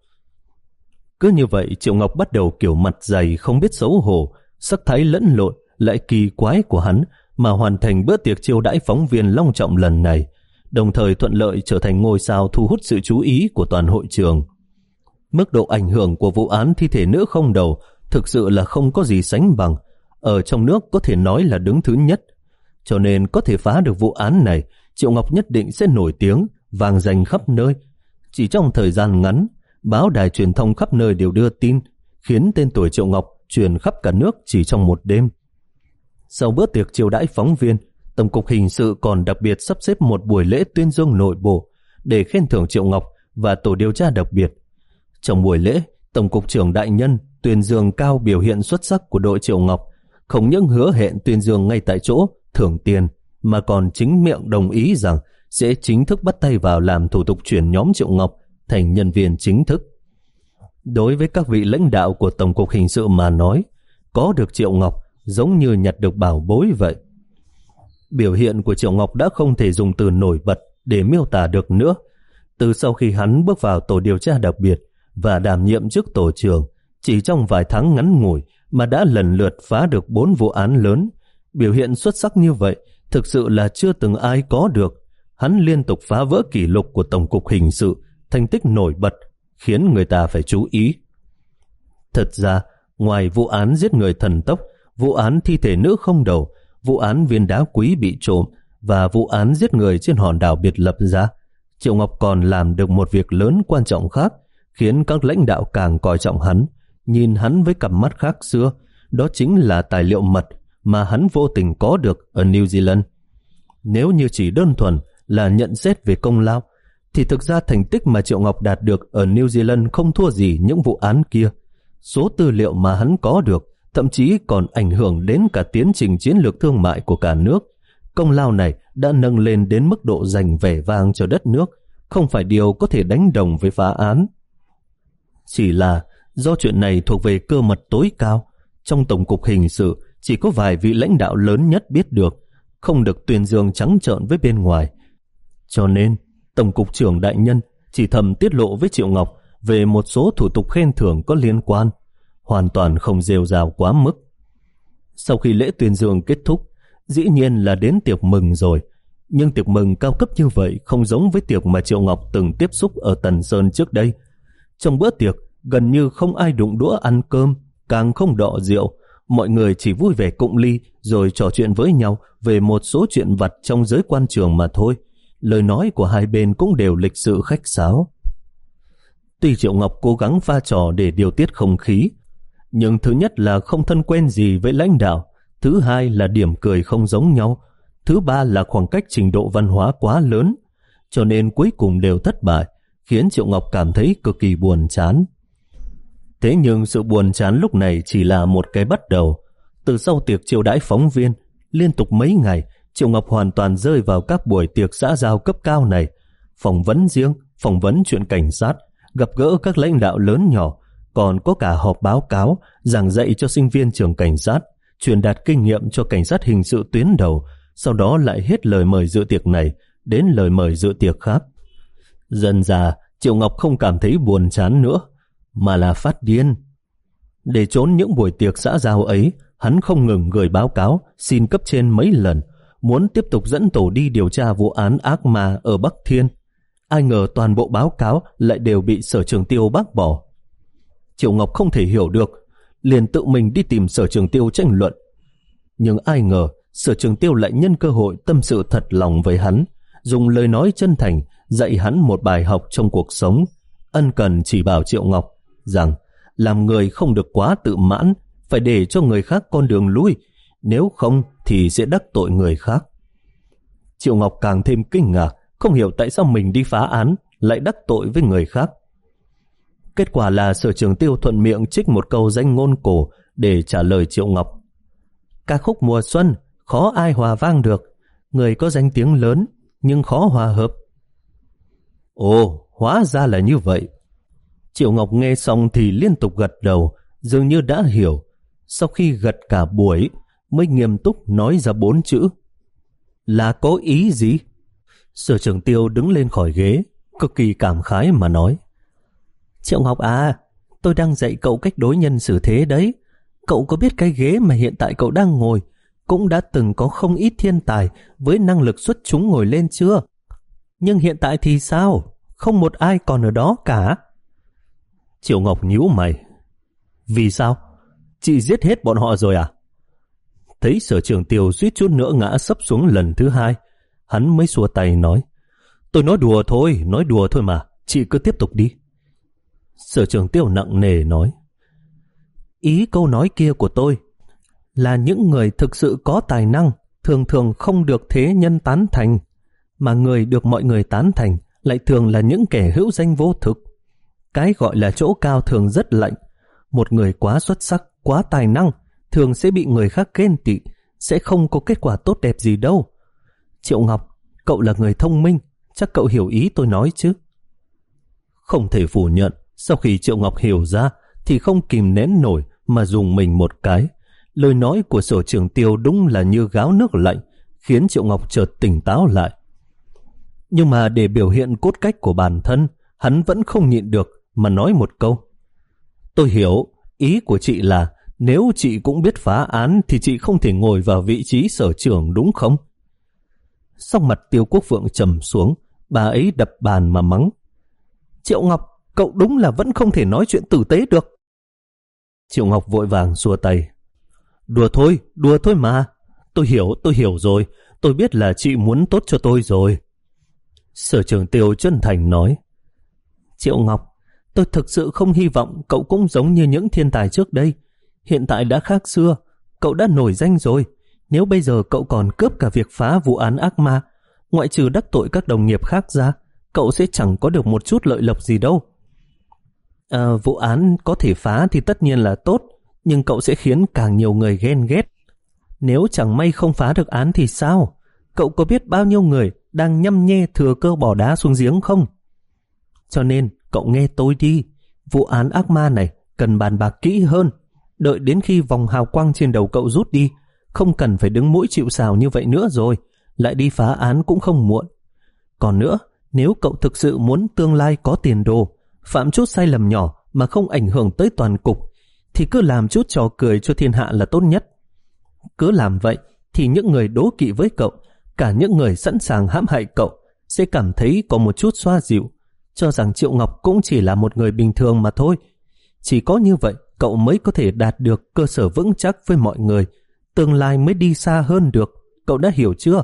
Cứ như vậy, Triệu Ngọc bắt đầu kiểu mặt dày không biết xấu hổ, sắc thái lẫn lộn lại kỳ quái của hắn mà hoàn thành bữa tiệc chiêu đãi phóng viên long trọng lần này, đồng thời thuận lợi trở thành ngôi sao thu hút sự chú ý của toàn hội trường. Mức độ ảnh hưởng của vụ án thi thể nữ không đầu thực sự là không có gì sánh bằng, ở trong nước có thể nói là đứng thứ nhất. cho nên có thể phá được vụ án này, Triệu Ngọc nhất định sẽ nổi tiếng, vang danh khắp nơi. Chỉ trong thời gian ngắn, báo đài truyền thông khắp nơi đều đưa tin, khiến tên tuổi Triệu Ngọc truyền khắp cả nước chỉ trong một đêm. Sau bữa tiệc chiêu đãi phóng viên, Tổng cục Hình sự còn đặc biệt sắp xếp một buổi lễ tuyên dương nội bộ để khen thưởng Triệu Ngọc và tổ điều tra đặc biệt. Trong buổi lễ, Tổng cục trưởng đại nhân tuyên dương cao biểu hiện xuất sắc của đội Triệu Ngọc, không những hứa hẹn tuyên dương ngay tại chỗ, thưởng tiền, mà còn chính miệng đồng ý rằng sẽ chính thức bắt tay vào làm thủ tục chuyển nhóm Triệu Ngọc thành nhân viên chính thức. Đối với các vị lãnh đạo của Tổng cục Hình sự mà nói, có được Triệu Ngọc giống như nhặt được bảo bối vậy. Biểu hiện của Triệu Ngọc đã không thể dùng từ nổi bật để miêu tả được nữa. Từ sau khi hắn bước vào tổ điều tra đặc biệt và đảm nhiệm chức tổ trưởng, chỉ trong vài tháng ngắn ngủi mà đã lần lượt phá được bốn vụ án lớn. Biểu hiện xuất sắc như vậy thực sự là chưa từng ai có được. Hắn liên tục phá vỡ kỷ lục của Tổng cục Hình sự, thành tích nổi bật, khiến người ta phải chú ý. Thật ra, ngoài vụ án giết người thần tốc, vụ án thi thể nữ không đầu, vụ án viên đá quý bị trộm và vụ án giết người trên hòn đảo biệt lập ra, Triệu Ngọc còn làm được một việc lớn quan trọng khác, khiến các lãnh đạo càng coi trọng hắn, nhìn hắn với cặp mắt khác xưa. Đó chính là tài liệu mật mà hắn vô tình có được ở New Zealand. Nếu như chỉ đơn thuần là nhận xét về công lao, thì thực ra thành tích mà Triệu Ngọc đạt được ở New Zealand không thua gì những vụ án kia. Số tư liệu mà hắn có được thậm chí còn ảnh hưởng đến cả tiến trình chiến lược thương mại của cả nước. Công lao này đã nâng lên đến mức độ giành vẻ vang cho đất nước, không phải điều có thể đánh đồng với phá án. Chỉ là do chuyện này thuộc về cơ mật tối cao, trong Tổng cục Hình sự chỉ có vài vị lãnh đạo lớn nhất biết được, không được tuyên dương trắng trợn với bên ngoài. Cho nên, Tổng cục trưởng đại nhân chỉ thầm tiết lộ với Triệu Ngọc về một số thủ tục khen thưởng có liên quan, hoàn toàn không rêu rao quá mức. Sau khi lễ tuyên dương kết thúc, dĩ nhiên là đến tiệc mừng rồi. Nhưng tiệc mừng cao cấp như vậy không giống với tiệc mà Triệu Ngọc từng tiếp xúc ở Tần Sơn trước đây. Trong bữa tiệc, gần như không ai đụng đũa ăn cơm, càng không đọ rượu. Mọi người chỉ vui vẻ cụng ly rồi trò chuyện với nhau về một số chuyện vặt trong giới quan trường mà thôi. Lời nói của hai bên cũng đều lịch sự khách sáo. Tuy Triệu Ngọc cố gắng pha trò để điều tiết không khí, nhưng thứ nhất là không thân quen gì với lãnh đạo, thứ hai là điểm cười không giống nhau, thứ ba là khoảng cách trình độ văn hóa quá lớn, cho nên cuối cùng đều thất bại, khiến Triệu Ngọc cảm thấy cực kỳ buồn chán. Thế nhưng sự buồn chán lúc này chỉ là một cái bắt đầu. Từ sau tiệc chiêu đãi phóng viên, liên tục mấy ngày, Triệu Ngọc hoàn toàn rơi vào các buổi tiệc xã giao cấp cao này, phỏng vấn riêng, phỏng vấn chuyện cảnh sát, gặp gỡ các lãnh đạo lớn nhỏ, còn có cả họp báo cáo, giảng dạy cho sinh viên trường cảnh sát, truyền đạt kinh nghiệm cho cảnh sát hình sự tuyến đầu, sau đó lại hết lời mời dự tiệc này đến lời mời dự tiệc khác. Dần dà, Triệu Ngọc không cảm thấy buồn chán nữa, mà là phát điên. Để trốn những buổi tiệc xã giao ấy, hắn không ngừng gửi báo cáo, xin cấp trên mấy lần, muốn tiếp tục dẫn tổ đi điều tra vụ án ác ma ở Bắc Thiên. Ai ngờ toàn bộ báo cáo lại đều bị Sở Trường Tiêu bác bỏ. Triệu Ngọc không thể hiểu được, liền tự mình đi tìm Sở Trường Tiêu tranh luận. Nhưng ai ngờ Sở Trường Tiêu lại nhân cơ hội tâm sự thật lòng với hắn, dùng lời nói chân thành dạy hắn một bài học trong cuộc sống, ân cần chỉ bảo Triệu Ngọc rằng làm người không được quá tự mãn, phải để cho người khác con đường lui, nếu không thì sẽ đắc tội người khác. Triệu Ngọc càng thêm kinh ngạc, không hiểu tại sao mình đi phá án lại đắc tội với người khác. Kết quả là Sở Trường Tiêu thuận miệng trích một câu danh ngôn cổ để trả lời Triệu Ngọc. Ca khúc mùa xuân khó ai hòa vang được, người có danh tiếng lớn nhưng khó hòa hợp. Ồ, hóa ra là như vậy. Triệu Ngọc nghe xong thì liên tục gật đầu, dường như đã hiểu. Sau khi gật cả buổi mới nghiêm túc nói ra bốn chữ. Là có ý gì? Sở Trường Tiêu đứng lên khỏi ghế, cực kỳ cảm khái mà nói. Triệu Ngọc à, tôi đang dạy cậu cách đối nhân xử thế đấy. Cậu có biết cái ghế mà hiện tại cậu đang ngồi cũng đã từng có không ít thiên tài với năng lực xuất chúng ngồi lên chưa? Nhưng hiện tại thì sao? Không một ai còn ở đó cả. Triệu Ngọc nhíu mày. Vì sao? Chị giết hết bọn họ rồi à? thấy Sở Trường Tiêu suýt chút nữa ngã sấp xuống lần thứ hai, hắn mới xua tay nói: Tôi nói đùa thôi, nói đùa thôi mà, chị cứ tiếp tục đi. Sở Trường Tiêu nặng nề nói: Ý câu nói kia của tôi là những người thực sự có tài năng thường thường không được thế nhân tán thành, mà người được mọi người tán thành lại thường là những kẻ hữu danh vô thực. Cái gọi là chỗ cao thường rất lạnh. Một người quá xuất sắc, quá tài năng thường sẽ bị người khác ghen tị, sẽ không có kết quả tốt đẹp gì đâu. Triệu Ngọc, cậu là người thông minh, chắc cậu hiểu ý tôi nói chứ? Không thể phủ nhận, sau khi Triệu Ngọc hiểu ra thì không kìm nén nổi mà dùng mình một cái. Lời nói của Sở Trường Tiêu đúng là như gáo nước lạnh, khiến Triệu Ngọc chợt tỉnh táo lại. Nhưng mà để biểu hiện cốt cách của bản thân, hắn vẫn không nhịn được mà nói một câu: Tôi hiểu, ý của chị là nếu chị cũng biết phá án thì chị không thể ngồi vào vị trí sở trưởng đúng không? Sắc mặt Tiêu Quốc Phượng trầm xuống, bà ấy đập bàn mà mắng: Triệu Ngọc, cậu đúng là vẫn không thể nói chuyện tử tế được. Triệu Ngọc vội vàng xua tay: Đùa thôi, đùa thôi mà. Tôi hiểu, tôi hiểu rồi. Tôi biết là chị muốn tốt cho tôi rồi. Sở Trường Tiêu chân thành nói: Triệu Ngọc, tôi thực sự không hy vọng cậu cũng giống như những thiên tài trước đây. Hiện tại đã khác xưa, cậu đã nổi danh rồi. Nếu bây giờ cậu còn cướp cả việc phá vụ án ác ma, ngoại trừ đắc tội các đồng nghiệp khác ra, cậu sẽ chẳng có được một chút lợi lộc gì đâu. À, vụ án có thể phá thì tất nhiên là tốt, nhưng cậu sẽ khiến càng nhiều người ghen ghét. Nếu chẳng may không phá được án thì sao? Cậu có biết bao nhiêu người đang nhăm nhe thừa cơ bỏ đá xuống giếng không? Cho nên cậu nghe tôi đi, vụ án ác ma này cần bàn bạc kỹ hơn. Đợi đến khi vòng hào quang trên đầu cậu rút đi, không cần phải đứng mũi chịu sào như vậy nữa rồi, lại đi phá án cũng không muộn. Còn nữa, nếu cậu thực sự muốn tương lai có tiền đồ, phạm chút sai lầm nhỏ mà không ảnh hưởng tới toàn cục, thì cứ làm chút trò cười cho thiên hạ là tốt nhất. Cứ làm vậy thì những người đố kỵ với cậu, cả những người sẵn sàng hãm hại cậu, sẽ cảm thấy có một chút xoa dịu, cho rằng Triệu Ngọc cũng chỉ là một người bình thường mà thôi. Chỉ có như vậy cậu mới có thể đạt được cơ sở vững chắc với mọi người, tương lai mới đi xa hơn được. Cậu đã hiểu chưa?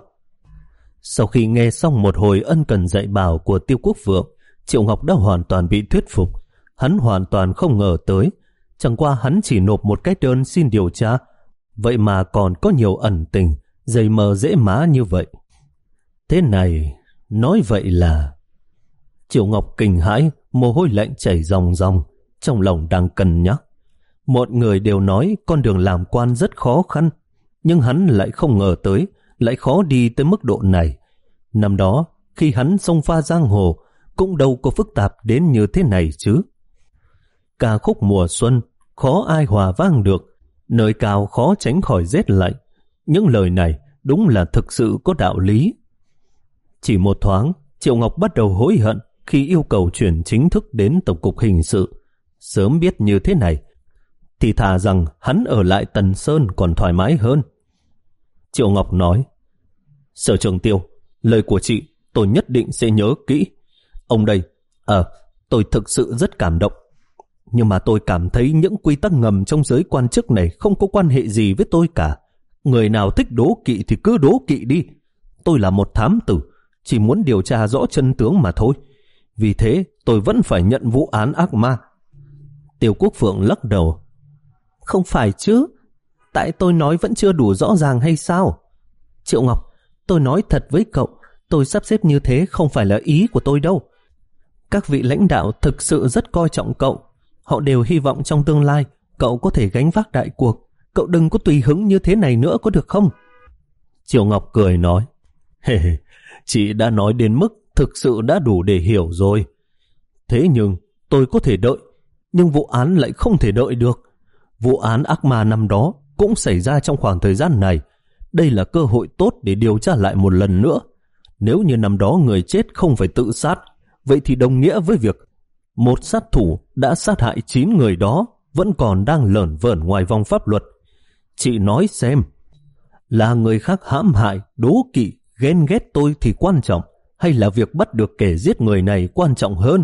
Sau khi nghe xong một hồi ân cần dạy bảo của Tiêu Quốc Vượng, Triệu Ngọc đã hoàn toàn bị thuyết phục. Hắn hoàn toàn không ngờ tới, chẳng qua hắn chỉ nộp một cái đơn xin điều tra, vậy mà còn có nhiều ẩn tình, dày mờ dễ má như vậy. Thế này, nói vậy là... Triệu Ngọc kinh hãi, mồ hôi lạnh chảy ròng ròng, trong lòng đang cân nhắc. Mọi người đều nói con đường làm quan rất khó khăn, nhưng hắn lại không ngờ tới, lại khó đi tới mức độ này. Năm đó, khi hắn xông pha giang hồ, cũng đâu có phức tạp đến như thế này chứ. Ca khúc mùa xuân, khó ai hòa vang được, nơi cao khó tránh khỏi rét lạnh. Những lời này đúng là thực sự có đạo lý. Chỉ một thoáng, Triệu Ngọc bắt đầu hối hận khi yêu cầu chuyển chính thức đến Tổng cục Hình sự. Sớm biết như thế này, thì thà rằng hắn ở lại Tần Sơn còn thoải mái hơn. Triệu Ngọc nói: Sở Trường Tiêu, lời của chị tôi nhất định sẽ nhớ kỹ. Ông đây, ờ, à, tôi thực sự rất cảm động. Nhưng mà tôi cảm thấy những quy tắc ngầm trong giới quan chức này không có quan hệ gì với tôi cả. Người nào thích đố kỵ thì cứ đố kỵ đi. Tôi là một thám tử, chỉ muốn điều tra rõ chân tướng mà thôi. Vì thế tôi vẫn phải nhận vụ án ác ma. Tiêu Quốc Phượng lắc đầu: Không phải chứ, tại tôi nói vẫn chưa đủ rõ ràng hay sao? Triệu Ngọc, tôi nói thật với cậu, tôi sắp xếp như thế không phải là ý của tôi đâu. Các vị lãnh đạo thực sự rất coi trọng cậu. Họ đều hy vọng trong tương lai cậu có thể gánh vác đại cuộc. Cậu đừng có tùy hứng như thế này nữa có được không? Triệu Ngọc cười nói: Hề hề, chị đã nói đến mức thực sự đã đủ để hiểu rồi. Thế nhưng tôi có thể đợi, nhưng vụ án lại không thể đợi được. Vụ án ác ma năm đó cũng xảy ra trong khoảng thời gian này. Đây là cơ hội tốt để điều tra lại một lần nữa. Nếu như năm đó người chết không phải tự sát, vậy thì đồng nghĩa với việc một sát thủ đã sát hại chín người đó vẫn còn đang lởn vởn ngoài vòng pháp luật. Chị nói xem, là người khác hãm hại, đố kỵ, ghen ghét tôi thì quan trọng, hay là việc bắt được kẻ giết người này quan trọng hơn?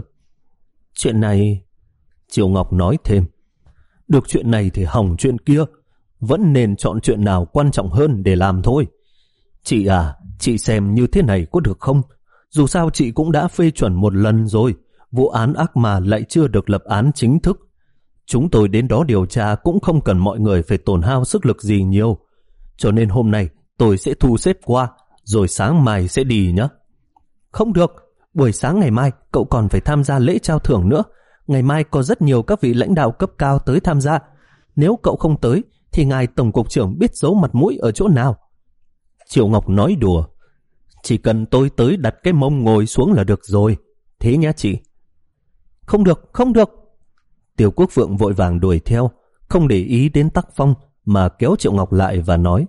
Chuyện này... Triệu Ngọc nói thêm: Được chuyện này thì hỏng chuyện kia. vẫn nên chọn chuyện nào quan trọng hơn để làm thôi. Chị à, chị xem như thế này có được không? Dù sao chị cũng đã phê chuẩn một lần rồi, vụ án ác ma lại chưa được lập án chính thức. Chúng tôi đến đó điều tra cũng không cần mọi người phải tổn hao sức lực gì nhiều. Cho nên hôm nay tôi sẽ thu xếp qua, rồi sáng mai sẽ đi nhé. Không được, buổi sáng ngày mai cậu còn phải tham gia lễ trao thưởng nữa. Ngày mai có rất nhiều các vị lãnh đạo cấp cao tới tham gia. Nếu cậu không tới thì ngài tổng cục trưởng biết giấu mặt mũi ở chỗ nào. Triệu Ngọc nói đùa. Chỉ cần tôi tới đặt cái mông ngồi xuống là được rồi. Thế nhá chị. Không được, không được. Tiêu Quốc Phượng vội vàng đuổi theo, không để ý đến Tắc Phong mà kéo Triệu Ngọc lại và nói: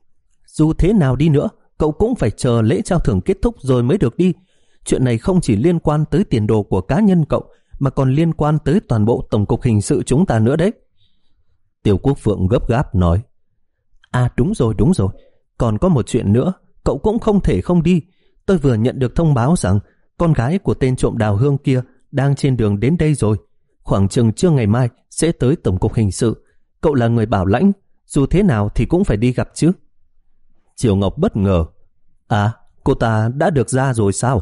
dù thế nào đi nữa, cậu cũng phải chờ lễ trao thưởng kết thúc rồi mới được đi. Chuyện này không chỉ liên quan tới tiền đồ của cá nhân cậu, mà còn liên quan tới toàn bộ tổng cục hình sự chúng ta nữa đấy. Tiêu Quốc Phượng gấp gáp nói: À đúng rồi, đúng rồi. Còn có một chuyện nữa, cậu cũng không thể không đi. Tôi vừa nhận được thông báo rằng con gái của tên trộm đào hương kia đang trên đường đến đây rồi. Khoảng chừng trưa ngày mai sẽ tới tổng cục hình sự. Cậu là người bảo lãnh, dù thế nào thì cũng phải đi gặp chứ. Triệu Ngọc bất ngờ: À, cô ta đã được ra rồi sao?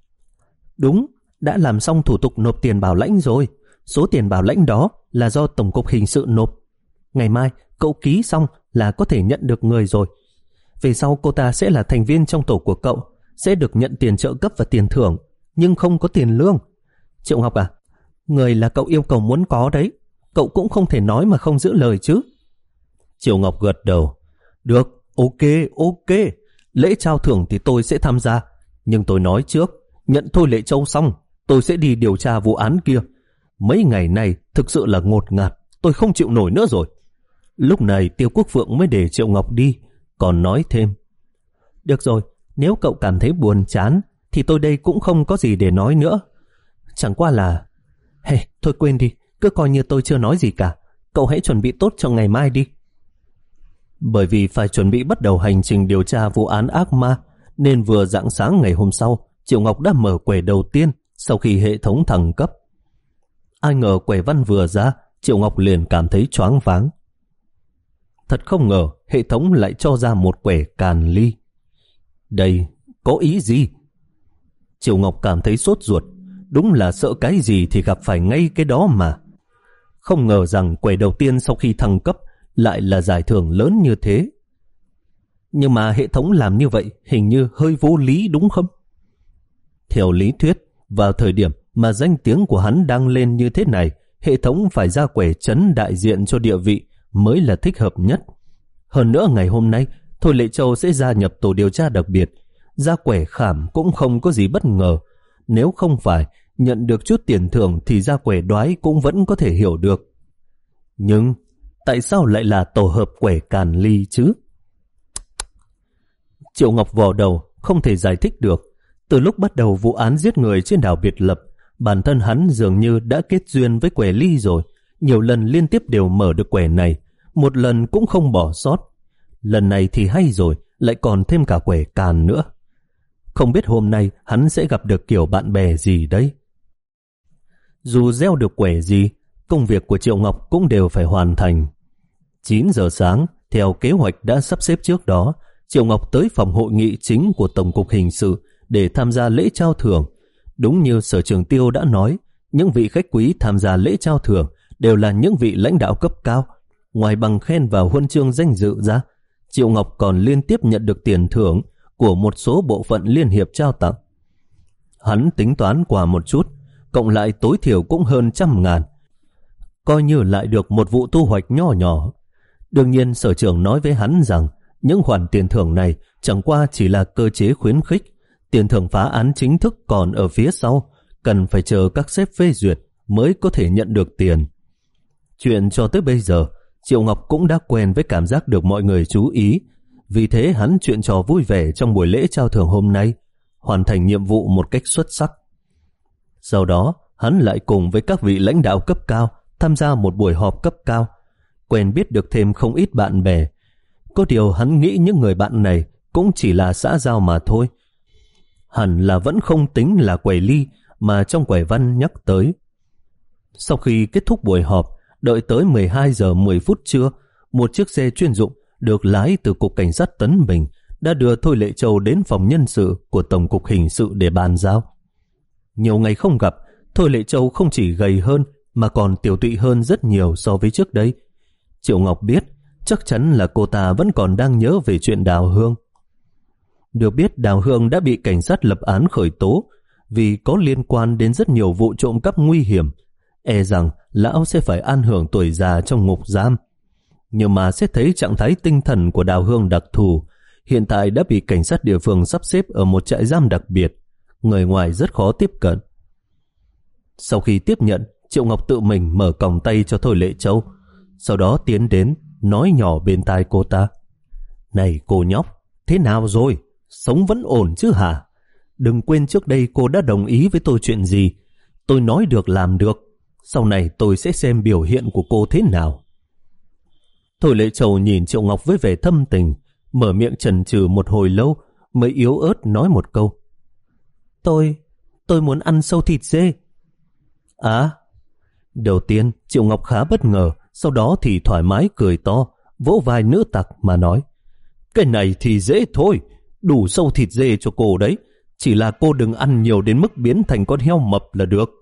Đúng, đã làm xong thủ tục nộp tiền bảo lãnh rồi. Số tiền bảo lãnh đó là do tổng cục hình sự nộp. Ngày mai cậu ký xong là có thể nhận được người rồi. Về sau cô ta sẽ là thành viên trong tổ của cậu, sẽ được nhận tiền trợ cấp và tiền thưởng, nhưng không có tiền lương. Triệu Ngọc à, người là cậu yêu cầu muốn có đấy, cậu cũng không thể nói mà không giữ lời chứ. Triệu Ngọc gật đầu. Được, ok, ok. Lễ trao thưởng thì tôi sẽ tham gia, nhưng tôi nói trước, nhận Thôi Lệ Châu xong, tôi sẽ đi điều tra vụ án kia. Mấy ngày này thực sự là ngột ngạt, tôi không chịu nổi nữa rồi. Lúc này Tiêu Quốc Phượng mới để Triệu Ngọc đi, còn nói thêm: Được rồi, nếu cậu cảm thấy buồn chán thì tôi đây cũng không có gì để nói nữa. Chẳng qua là... Hey, thôi quên đi, cứ coi như tôi chưa nói gì cả. Cậu hãy chuẩn bị tốt cho ngày mai đi. Bởi vì phải chuẩn bị bắt đầu hành trình điều tra vụ án ác ma, nên vừa rạng sáng ngày hôm sau, Triệu Ngọc đã mở quẻ đầu tiên sau khi hệ thống thăng cấp. Ai ngờ quẻ văn vừa ra, Triệu Ngọc liền cảm thấy choáng váng. Thật không ngờ hệ thống lại cho ra một quẻ càn ly. Đây có ý gì? Triệu Ngọc cảm thấy sốt ruột. Đúng là sợ cái gì thì gặp phải ngay cái đó mà. Không ngờ rằng quẻ đầu tiên sau khi thăng cấp lại là giải thưởng lớn như thế. Nhưng mà hệ thống làm như vậy hình như hơi vô lý đúng không? Theo lý thuyết, vào thời điểm mà danh tiếng của hắn đang lên như thế này, hệ thống phải ra quẻ trấn đại diện cho địa vị mới là thích hợp nhất. Hơn nữa ngày hôm nay, Thôi Lệ Châu sẽ gia nhập tổ điều tra đặc biệt. Ra quẻ khảm cũng không có gì bất ngờ. Nếu không phải nhận được chút tiền thưởng thì ra quẻ đoái cũng vẫn có thể hiểu được. Nhưng tại sao lại là tổ hợp quẻ càn ly chứ? Triệu Ngọc vò đầu, không thể giải thích được. Từ lúc bắt đầu vụ án giết người trên đảo Biệt Lập, bản thân hắn dường như đã kết duyên với quẻ ly rồi. Nhiều lần liên tiếp đều mở được quẻ này, một lần cũng không bỏ sót. Lần này thì hay rồi, lại còn thêm cả quẻ càn nữa. Không biết hôm nay hắn sẽ gặp được kiểu bạn bè gì đấy. Dù gieo được quẻ gì, công việc của Triệu Ngọc cũng đều phải hoàn thành. chín giờ sáng, theo kế hoạch đã sắp xếp trước đó, Triệu Ngọc tới phòng hội nghị chính của Tổng cục Hình sự để tham gia lễ trao thưởng. Đúng như Sở Trường Tiêu đã nói, những vị khách quý tham gia lễ trao thưởng đều là những vị lãnh đạo cấp cao. Ngoài bằng khen và huân chương danh dự ra, Triệu Ngọc còn liên tiếp nhận được tiền thưởng của một số bộ phận liên hiệp trao tặng. Hắn tính toán qua một chút, cộng lại tối thiểu cũng hơn trăm ngàn. Coi như lại được một vụ thu hoạch nho nhỏ. Đương nhiên Sở trưởng nói với hắn rằng những khoản tiền thưởng này chẳng qua chỉ là cơ chế khuyến khích. Tiền thưởng phá án chính thức còn ở phía sau, cần phải chờ các sếp phê duyệt mới có thể nhận được tiền. Chuyện cho tới bây giờ, Triệu Ngọc cũng đã quen với cảm giác được mọi người chú ý. Vì thế hắn chuyện trò vui vẻ trong buổi lễ trao thưởng hôm nay, hoàn thành nhiệm vụ một cách xuất sắc. Sau đó, hắn lại cùng với các vị lãnh đạo cấp cao tham gia một buổi họp cấp cao, quen biết được thêm không ít bạn bè. Có điều hắn nghĩ những người bạn này cũng chỉ là xã giao mà thôi. Hẳn là vẫn không tính là quẻ ly mà trong quẻ văn nhắc tới. Sau khi kết thúc buổi họp, đợi tới mười hai giờ mười phút trưa, một chiếc xe chuyên dụng được lái từ Cục Cảnh sát Tấn Bình đã đưa Thôi Lệ Châu đến phòng nhân sự của Tổng cục Hình sự để bàn giao. Nhiều ngày không gặp, Thôi Lệ Châu không chỉ gầy hơn mà còn tiểu tụy hơn rất nhiều so với trước đây. Triệu Ngọc biết chắc chắn là cô ta vẫn còn đang nhớ về chuyện Đào Hương. Được biết Đào Hương đã bị cảnh sát lập án khởi tố vì có liên quan đến rất nhiều vụ trộm cắp nguy hiểm. E rằng lão sẽ phải an hưởng tuổi già trong ngục giam. Nhưng mà xét thấy trạng thái tinh thần của Đào Hương đặc thù, hiện tại đã bị cảnh sát địa phương sắp xếp ở một trại giam đặc biệt, người ngoài rất khó tiếp cận. Sau khi tiếp nhận, Triệu Ngọc tự mình mở còng tay cho Thôi Lệ Châu, sau đó tiến đến nói nhỏ bên tai cô ta: "Này cô nhóc, thế nào rồi? Sống vẫn ổn chứ hả? Đừng quên trước đây cô đã đồng ý với tôi chuyện gì. Tôi nói được làm được. Sau này tôi sẽ xem biểu hiện của cô thế nào." Thôi Lệ Châu nhìn Triệu Ngọc với vẻ thâm tình, mở miệng chần chừ một hồi lâu mới yếu ớt nói một câu: Tôi, tôi muốn ăn sâu thịt dê. À, đầu tiên Triệu Ngọc khá bất ngờ, sau đó thì thoải mái cười to, vỗ vai nữ tặc mà nói: Cái này thì dễ thôi, đủ sâu thịt dê cho cô đấy, chỉ là cô đừng ăn nhiều đến mức biến thành con heo mập là được.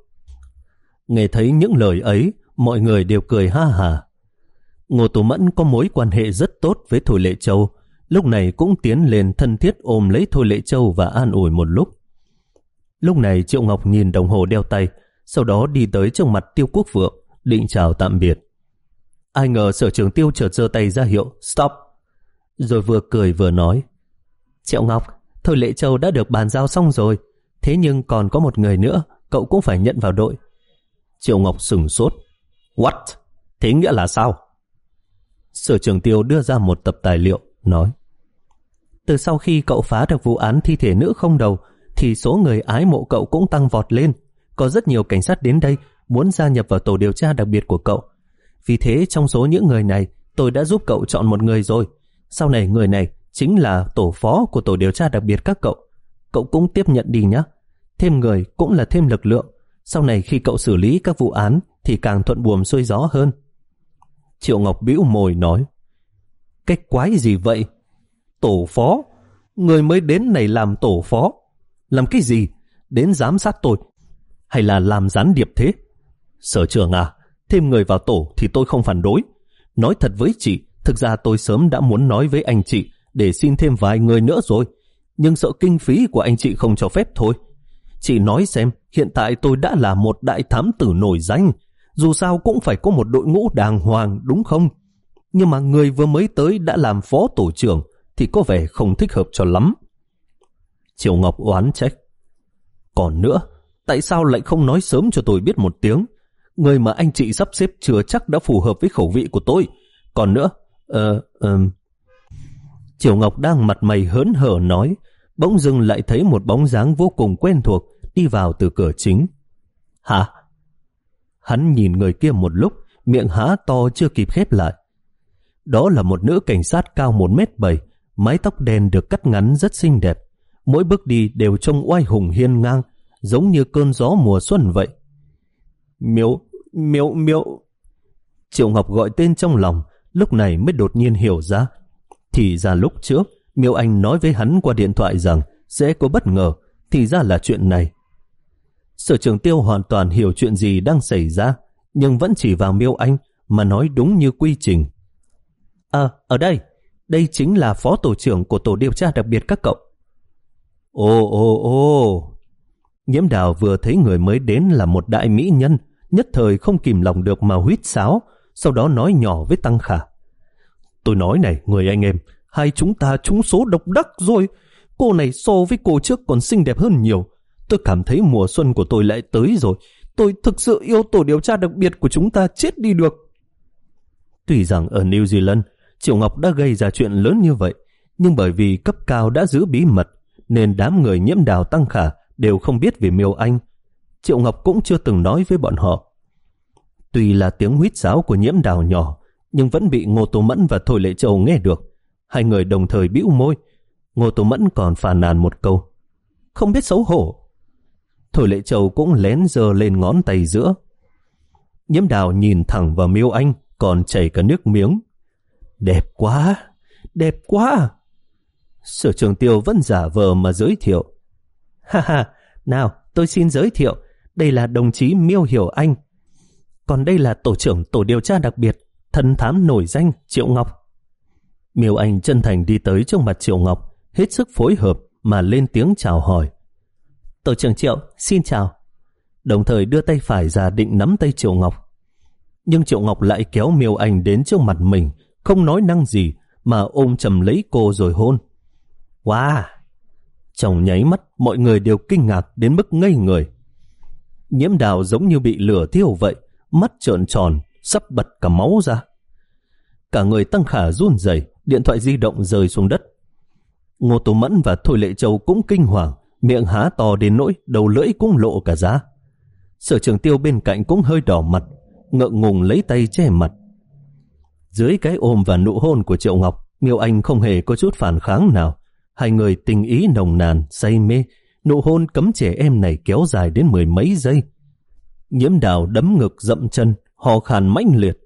Nghe thấy những lời ấy, mọi người đều cười ha hả. Ngô Tú Mẫn có mối quan hệ rất tốt với Thôi Lệ Châu, lúc này cũng tiến lên thân thiết ôm lấy Thôi Lệ Châu và an ủi một lúc. Lúc này Triệu Ngọc nhìn đồng hồ đeo tay, sau đó đi tới trước mặt Tiêu Quốc Vượng, định chào tạm biệt. Ai ngờ Sở Trưởng Tiêu chợt giơ tay ra hiệu stop, rồi vừa cười vừa nói: Triệu Ngọc, Thôi Lệ Châu đã được bàn giao xong rồi, thế nhưng còn có một người nữa, cậu cũng phải nhận vào đội. Triệu Ngọc sửng sốt: What? Thế nghĩa là sao? Sở Trưởng Tiêu đưa ra một tập tài liệu, nói: Từ sau khi cậu phá được vụ án thi thể nữ không đầu, thì số người ái mộ cậu cũng tăng vọt lên. Có rất nhiều cảnh sát đến đây muốn gia nhập vào tổ điều tra đặc biệt của cậu. Vì thế trong số những người này, tôi đã giúp cậu chọn một người rồi. Sau này người này chính là tổ phó của tổ điều tra đặc biệt các cậu. Cậu cũng tiếp nhận đi nhé. Thêm người cũng là thêm lực lượng. Sau này khi cậu xử lý các vụ án thì càng thuận buồm xuôi gió hơn. Triệu Ngọc bĩu môi nói: Cái quái gì vậy? Tổ phó? Người mới đến này làm tổ phó? Làm cái gì? Đến giám sát tôi? Hay là làm gián điệp thế? Sở trưởng à, thêm người vào tổ thì tôi không phản đối. Nói thật với chị, thực ra tôi sớm đã muốn nói với anh chị để xin thêm vài người nữa rồi, nhưng sợ kinh phí của anh chị không cho phép thôi. Chị nói xem, hiện tại tôi đã là một đại thám tử nổi danh, dù sao cũng phải có một đội ngũ đàng hoàng đúng không? Nhưng mà người vừa mới tới đã làm phó tổ trưởng thì có vẻ không thích hợp cho lắm. Triệu Ngọc oán trách: Còn nữa, tại sao lại không nói sớm cho tôi biết một tiếng? Người mà anh chị sắp xếp chưa chắc đã phù hợp với khẩu vị của tôi. Còn nữa, ờ, ờ... Triệu Ngọc đang mặt mày hớn hở nói, bỗng dưng lại thấy một bóng dáng vô cùng quen thuộc đi vào từ cửa chính. Hả? Hắn nhìn người kia một lúc, miệng há to chưa kịp khép lại. Đó là một nữ cảnh sát cao một mét bảy, mái tóc đen được cắt ngắn rất xinh đẹp. Mỗi bước đi đều trông oai hùng hiên ngang, giống như cơn gió mùa xuân vậy. Miêu, miêu, miêu. Triệu Ngọc gọi tên trong lòng, lúc này mới đột nhiên hiểu ra. Thì ra lúc trước, Miêu Anh nói với hắn qua điện thoại rằng sẽ có bất ngờ, thì ra là chuyện này. Sở Trưởng Tiêu hoàn toàn hiểu chuyện gì đang xảy ra, nhưng vẫn chỉ vào Miêu Anh mà nói đúng như quy trình. À, ở đây, đây chính là phó tổ trưởng của tổ điều tra đặc biệt các cậu. Ồ, ồ, ồ. Nhiễm Đào vừa thấy người mới đến là một đại mỹ nhân, nhất thời không kìm lòng được mà huýt sáo, sau đó nói nhỏ với Tăng Khả: Tôi nói này, người anh em, hai chúng ta trúng số độc đắc rồi. Cô này so với cô trước còn xinh đẹp hơn nhiều. Tôi cảm thấy mùa xuân của tôi lại tới rồi. Tôi thực sự yêu tổ điều tra đặc biệt của chúng ta chết đi được. Tuy rằng ở New Zealand, Triệu Ngọc đã gây ra chuyện lớn như vậy, nhưng bởi vì cấp cao đã giữ bí mật, nên đám người Nhiễm Đào, Tăng Khả đều không biết về Miêu Anh. Triệu Ngọc cũng chưa từng nói với bọn họ. Tuy là tiếng huýt sáo của Nhiễm Đào nhỏ, nhưng vẫn bị Ngô Tú Mẫn và Thôi Lệ Châu nghe được. Hai người đồng thời bĩu môi. Ngô Tú Mẫn còn phàn nàn một câu: Không biết xấu hổ. Thôi Lệ Châu cũng lén giơ lên ngón tay giữa. Nhiễm Đào nhìn thẳng vào Miêu Anh, còn chảy cả nước miếng. Đẹp quá, đẹp quá. Sở Trường Tiêu vẫn giả vờ mà giới thiệu. Ha ha, nào tôi xin giới thiệu, đây là đồng chí Miêu Hiểu Anh. Còn đây là tổ trưởng tổ điều tra đặc biệt, thần thám nổi danh Triệu Ngọc. Miêu Anh chân thành đi tới trước mặt Triệu Ngọc, hết sức phối hợp mà lên tiếng chào hỏi. Tổ trưởng Triệu, xin chào. Đồng thời đưa tay phải ra định nắm tay Triệu Ngọc. Nhưng Triệu Ngọc lại kéo Miêu Anh đến trước mặt mình, không nói năng gì mà ôm chầm lấy cô rồi hôn. Wow! Trong nháy mắt mọi người đều kinh ngạc đến mức ngây người. Nhiễm Đào giống như bị lửa thiêu vậy, mắt trợn tròn, sắp bật cả máu ra. Cả người Tăng Khả run rẩy, điện thoại di động rơi xuống đất. Ngô Tú Mẫn và Thôi Lệ Châu cũng kinh hoàng, miệng há to đến nỗi đầu lưỡi cũng lộ cả ra. Sở Trường Tiêu bên cạnh cũng hơi đỏ mặt, ngượng ngùng lấy tay che mặt. Dưới cái ôm và nụ hôn của Triệu Ngọc, Miêu Anh không hề có chút phản kháng nào. Hai người tình ý nồng nàn, say mê, nụ hôn cấm trẻ em này kéo dài đến mười mấy giây. Nhiễm Đào đấm ngực dậm chân, hò khan mãnh liệt.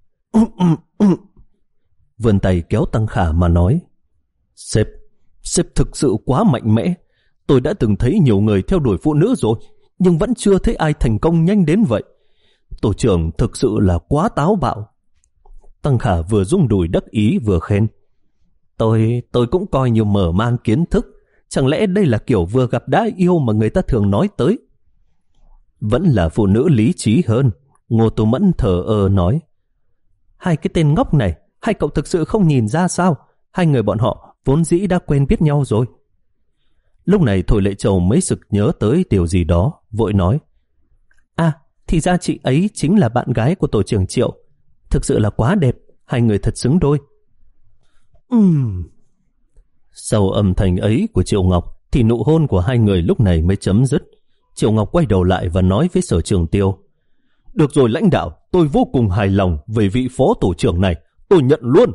Vươn tay kéo Tăng Khả mà nói, Sếp, sếp thực sự quá mạnh mẽ. Tôi đã từng thấy nhiều người theo đuổi phụ nữ rồi, nhưng vẫn chưa thấy ai thành công nhanh đến vậy. Tổ trưởng thực sự là quá táo bạo. Tăng Khả vừa rung đùi đắc ý vừa khen. Tôi, tôi cũng coi như mở mang kiến thức. Chẳng lẽ đây là kiểu vừa gặp đã yêu mà người ta thường nói tới? Vẫn là phụ nữ lý trí hơn. Ngô Tú Mẫn thở ơ nói. Hai cái tên ngốc này, hai cậu thực sự không nhìn ra sao? Hai người bọn họ vốn dĩ đã quen biết nhau rồi. Lúc này Thôi Lệ Châu mới sực nhớ tới điều gì đó, vội nói. À, thì ra chị ấy chính là bạn gái của tổ trưởng Triệu. Thực sự là quá đẹp, hai người thật xứng đôi. Ừm. Sau âm thanh ấy của Triệu Ngọc thì nụ hôn của hai người lúc này mới chấm dứt. Triệu Ngọc quay đầu lại và nói với Sở Trường Tiêu. Được rồi lãnh đạo, tôi vô cùng hài lòng về vị phó tổ trưởng này. Tôi nhận luôn.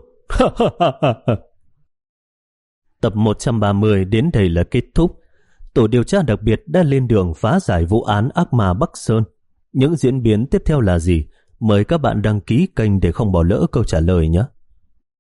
Tập một trăm ba mươi đến đây là kết thúc. Tổ điều tra đặc biệt đã lên đường phá giải vụ án ác ma Bắc Sơn. Những diễn biến tiếp theo là gì? Mời các bạn đăng ký kênh để không bỏ lỡ câu trả lời nhé.